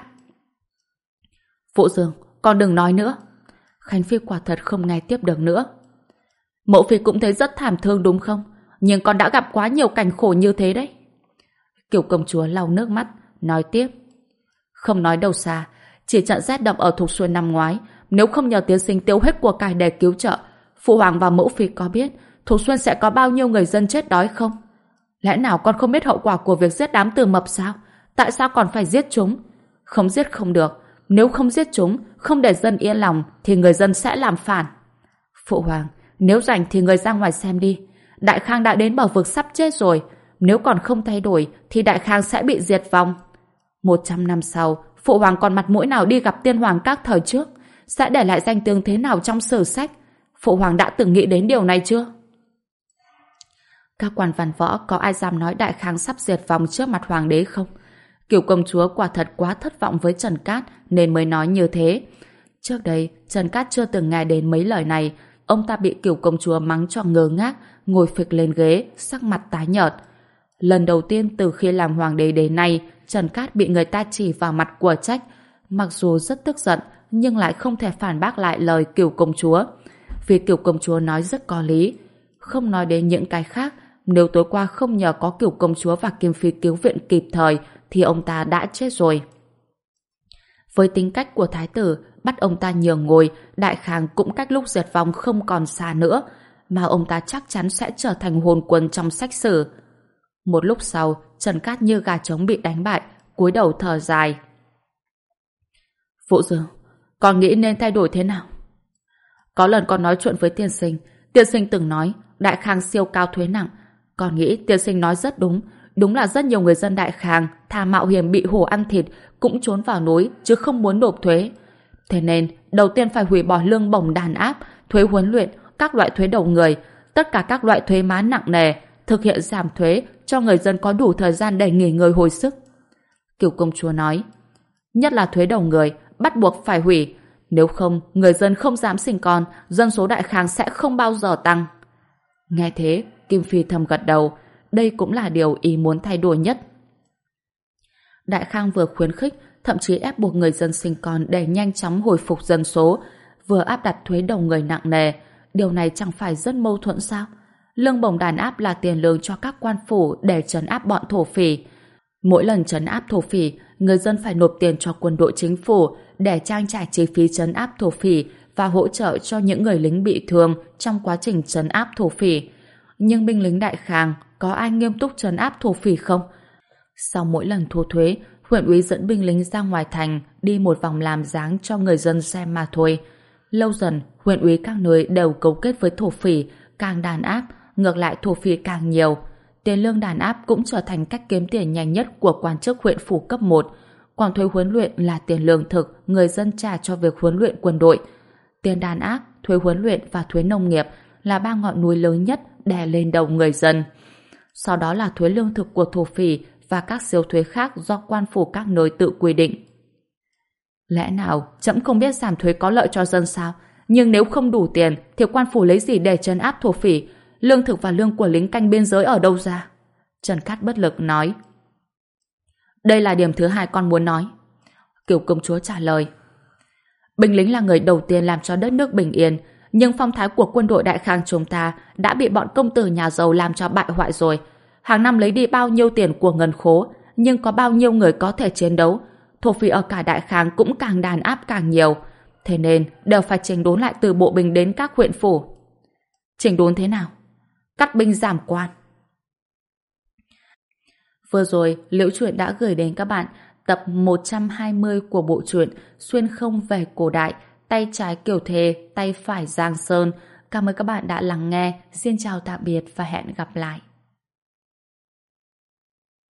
Phụ Dương, con đừng nói nữa. Khánh Phi quả thật không nghe tiếp được nữa. Mẫu Phi cũng thấy rất thảm thương đúng không? Nhưng con đã gặp quá nhiều cảnh khổ như thế đấy. Kiều công chúa lau nước mắt, nói tiếp. Không nói đâu xa, chỉ trận rét đậm ở Thục Xuyên năm ngoái, nếu không nhờ tiên sinh tiêu hết của cải để cứu trợ, Phụ hoàng và Mẫu Phi có biết Thục Xuyên sẽ có bao nhiêu người dân chết đói không? Lẽ nào con không biết hậu quả của việc giết đám Từ Mập sao? Tại sao còn phải giết chúng? Không giết không được. Nếu không giết chúng, không để dân yên lòng, thì người dân sẽ làm phản. Phụ hoàng, nếu rảnh thì người ra ngoài xem đi. Đại Khang đã đến bờ vực sắp chết rồi. Nếu còn không thay đổi, thì Đại Khang sẽ bị diệt vong. Một trăm năm sau, Phụ hoàng còn mặt mũi nào đi gặp tiên hoàng các thời trước? Sẽ để lại danh tiếng thế nào trong sử sách? Phụ hoàng đã từng nghĩ đến điều này chưa? Các quan văn võ có ai dám nói Đại Khang sắp diệt vong trước mặt hoàng đế không? Kiều công chúa quả thật quá thất vọng với Trần Cát nên mới nói như thế. Trước đây, Trần Cát chưa từng nghe đến mấy lời này. Ông ta bị Kiều công chúa mắng cho ngơ ngác, ngồi phịch lên ghế, sắc mặt tái nhợt. Lần đầu tiên từ khi làm hoàng đế đến nay, Trần Cát bị người ta chỉ vào mặt của trách. Mặc dù rất tức giận, nhưng lại không thể phản bác lại lời Kiều công chúa. Vì Kiều công chúa nói rất có lý. Không nói đến những cái khác, nếu tối qua không nhờ có Kiều công chúa và Kim Phi cứu viện kịp thời, thì ông ta đã chết rồi. Với tính cách của thái tử, bắt ông ta nhường ngồi, Đại Khang cũng cách lúc diệt vong không còn xa nữa, mà ông ta chắc chắn sẽ trở thành hồn quân trong sách sử. Một lúc sau, Trần Cát như gà trống bị đánh bại, cúi đầu thở dài. Phụ Dương, con nghĩ nên thay đổi thế nào? Có lần con nói chuyện với tiên sinh, tiên sinh từng nói Đại Khang siêu cao thuế nặng. Con nghĩ tiên sinh nói rất đúng. Đúng là rất nhiều người dân Đại Khang thà mạo hiểm bị hổ ăn thịt cũng trốn vào núi chứ không muốn nộp thuế. Thế nên đầu tiên phải hủy bỏ lương bổng đàn áp, thuế huấn luyện, các loại thuế đầu người, tất cả các loại thuế má nặng nề, thực hiện giảm thuế cho người dân có đủ thời gian để nghỉ ngơi hồi sức. Kiều công chúa nói, nhất là thuế đầu người bắt buộc phải hủy, nếu không người dân không dám sinh con, dân số Đại Khang sẽ không bao giờ tăng. Nghe thế, Kim Phi thầm gật đầu, đây cũng là điều ý muốn thay đổi nhất. Đại Khang vừa khuyến khích, thậm chí ép buộc người dân sinh con để nhanh chóng hồi phục dân số, vừa áp đặt thuế đầu người nặng nề. Điều này chẳng phải rất mâu thuẫn sao? Lương bổng đàn áp là tiền lương cho các quan phủ để trấn áp bọn thổ phỉ. Mỗi lần trấn áp thổ phỉ, người dân phải nộp tiền cho quân đội chính phủ để trang trải chi phí trấn áp thổ phỉ và hỗ trợ cho những người lính bị thương trong quá trình trấn áp thổ phỉ. Nhưng binh lính Đại Khang có ai nghiêm túc trấn áp thổ phỉ không? Sau mỗi lần thu thuế, huyện úy dẫn binh lính ra ngoài thành đi một vòng làm dáng cho người dân xem mà thôi. Lâu dần, huyện úy các nơi đều cấu kết với thổ phỉ, càng đàn áp, ngược lại thổ phỉ càng nhiều. Tiền lương đàn áp cũng trở thành cách kiếm tiền nhanh nhất của quan chức huyện phủ cấp một. Còn thuế huấn luyện là tiền lương thực người dân trả cho việc huấn luyện quân đội. Tiền đàn áp, thuế huấn luyện và thuế nông nghiệp là ba ngọn núi lớn nhất đè lên đầu người dân. Sau đó là thuế lương thực của thổ phỉ và các siêu thuế khác do quan phủ các nơi tự quy định. Lẽ nào trẫm không biết giảm thuế có lợi cho dân sao? Nhưng nếu không đủ tiền thì quan phủ lấy gì để trấn áp thổ phỉ? Lương thực và lương của lính canh biên giới ở đâu ra? Trần Cát bất lực nói. Đây là điểm thứ hai con muốn nói. Kiều công chúa trả lời. Binh lính là người đầu tiên làm cho đất nước bình yên, nhưng phong thái của quân đội đại khang chúng ta đã bị bọn công tử nhà giàu làm cho bại hoại rồi. Hàng năm lấy đi bao nhiêu tiền của ngân khố, nhưng có bao nhiêu người có thể chiến đấu? Thổ phỉ ở cả đại khang cũng càng đàn áp càng nhiều. Thế nên đều phải chỉnh đốn lại từ bộ binh đến các huyện phủ. Chỉnh đốn thế nào? Cắt binh giảm quan. Vừa rồi, Liễu Chuyện đã gửi đến các bạn tập một trăm hai mươi của bộ truyện Xuyên không về cổ đại, tay trái Kiều Thề, tay phải Giang Sơn. Cảm ơn các bạn đã lắng nghe. Xin chào tạm biệt và hẹn gặp lại.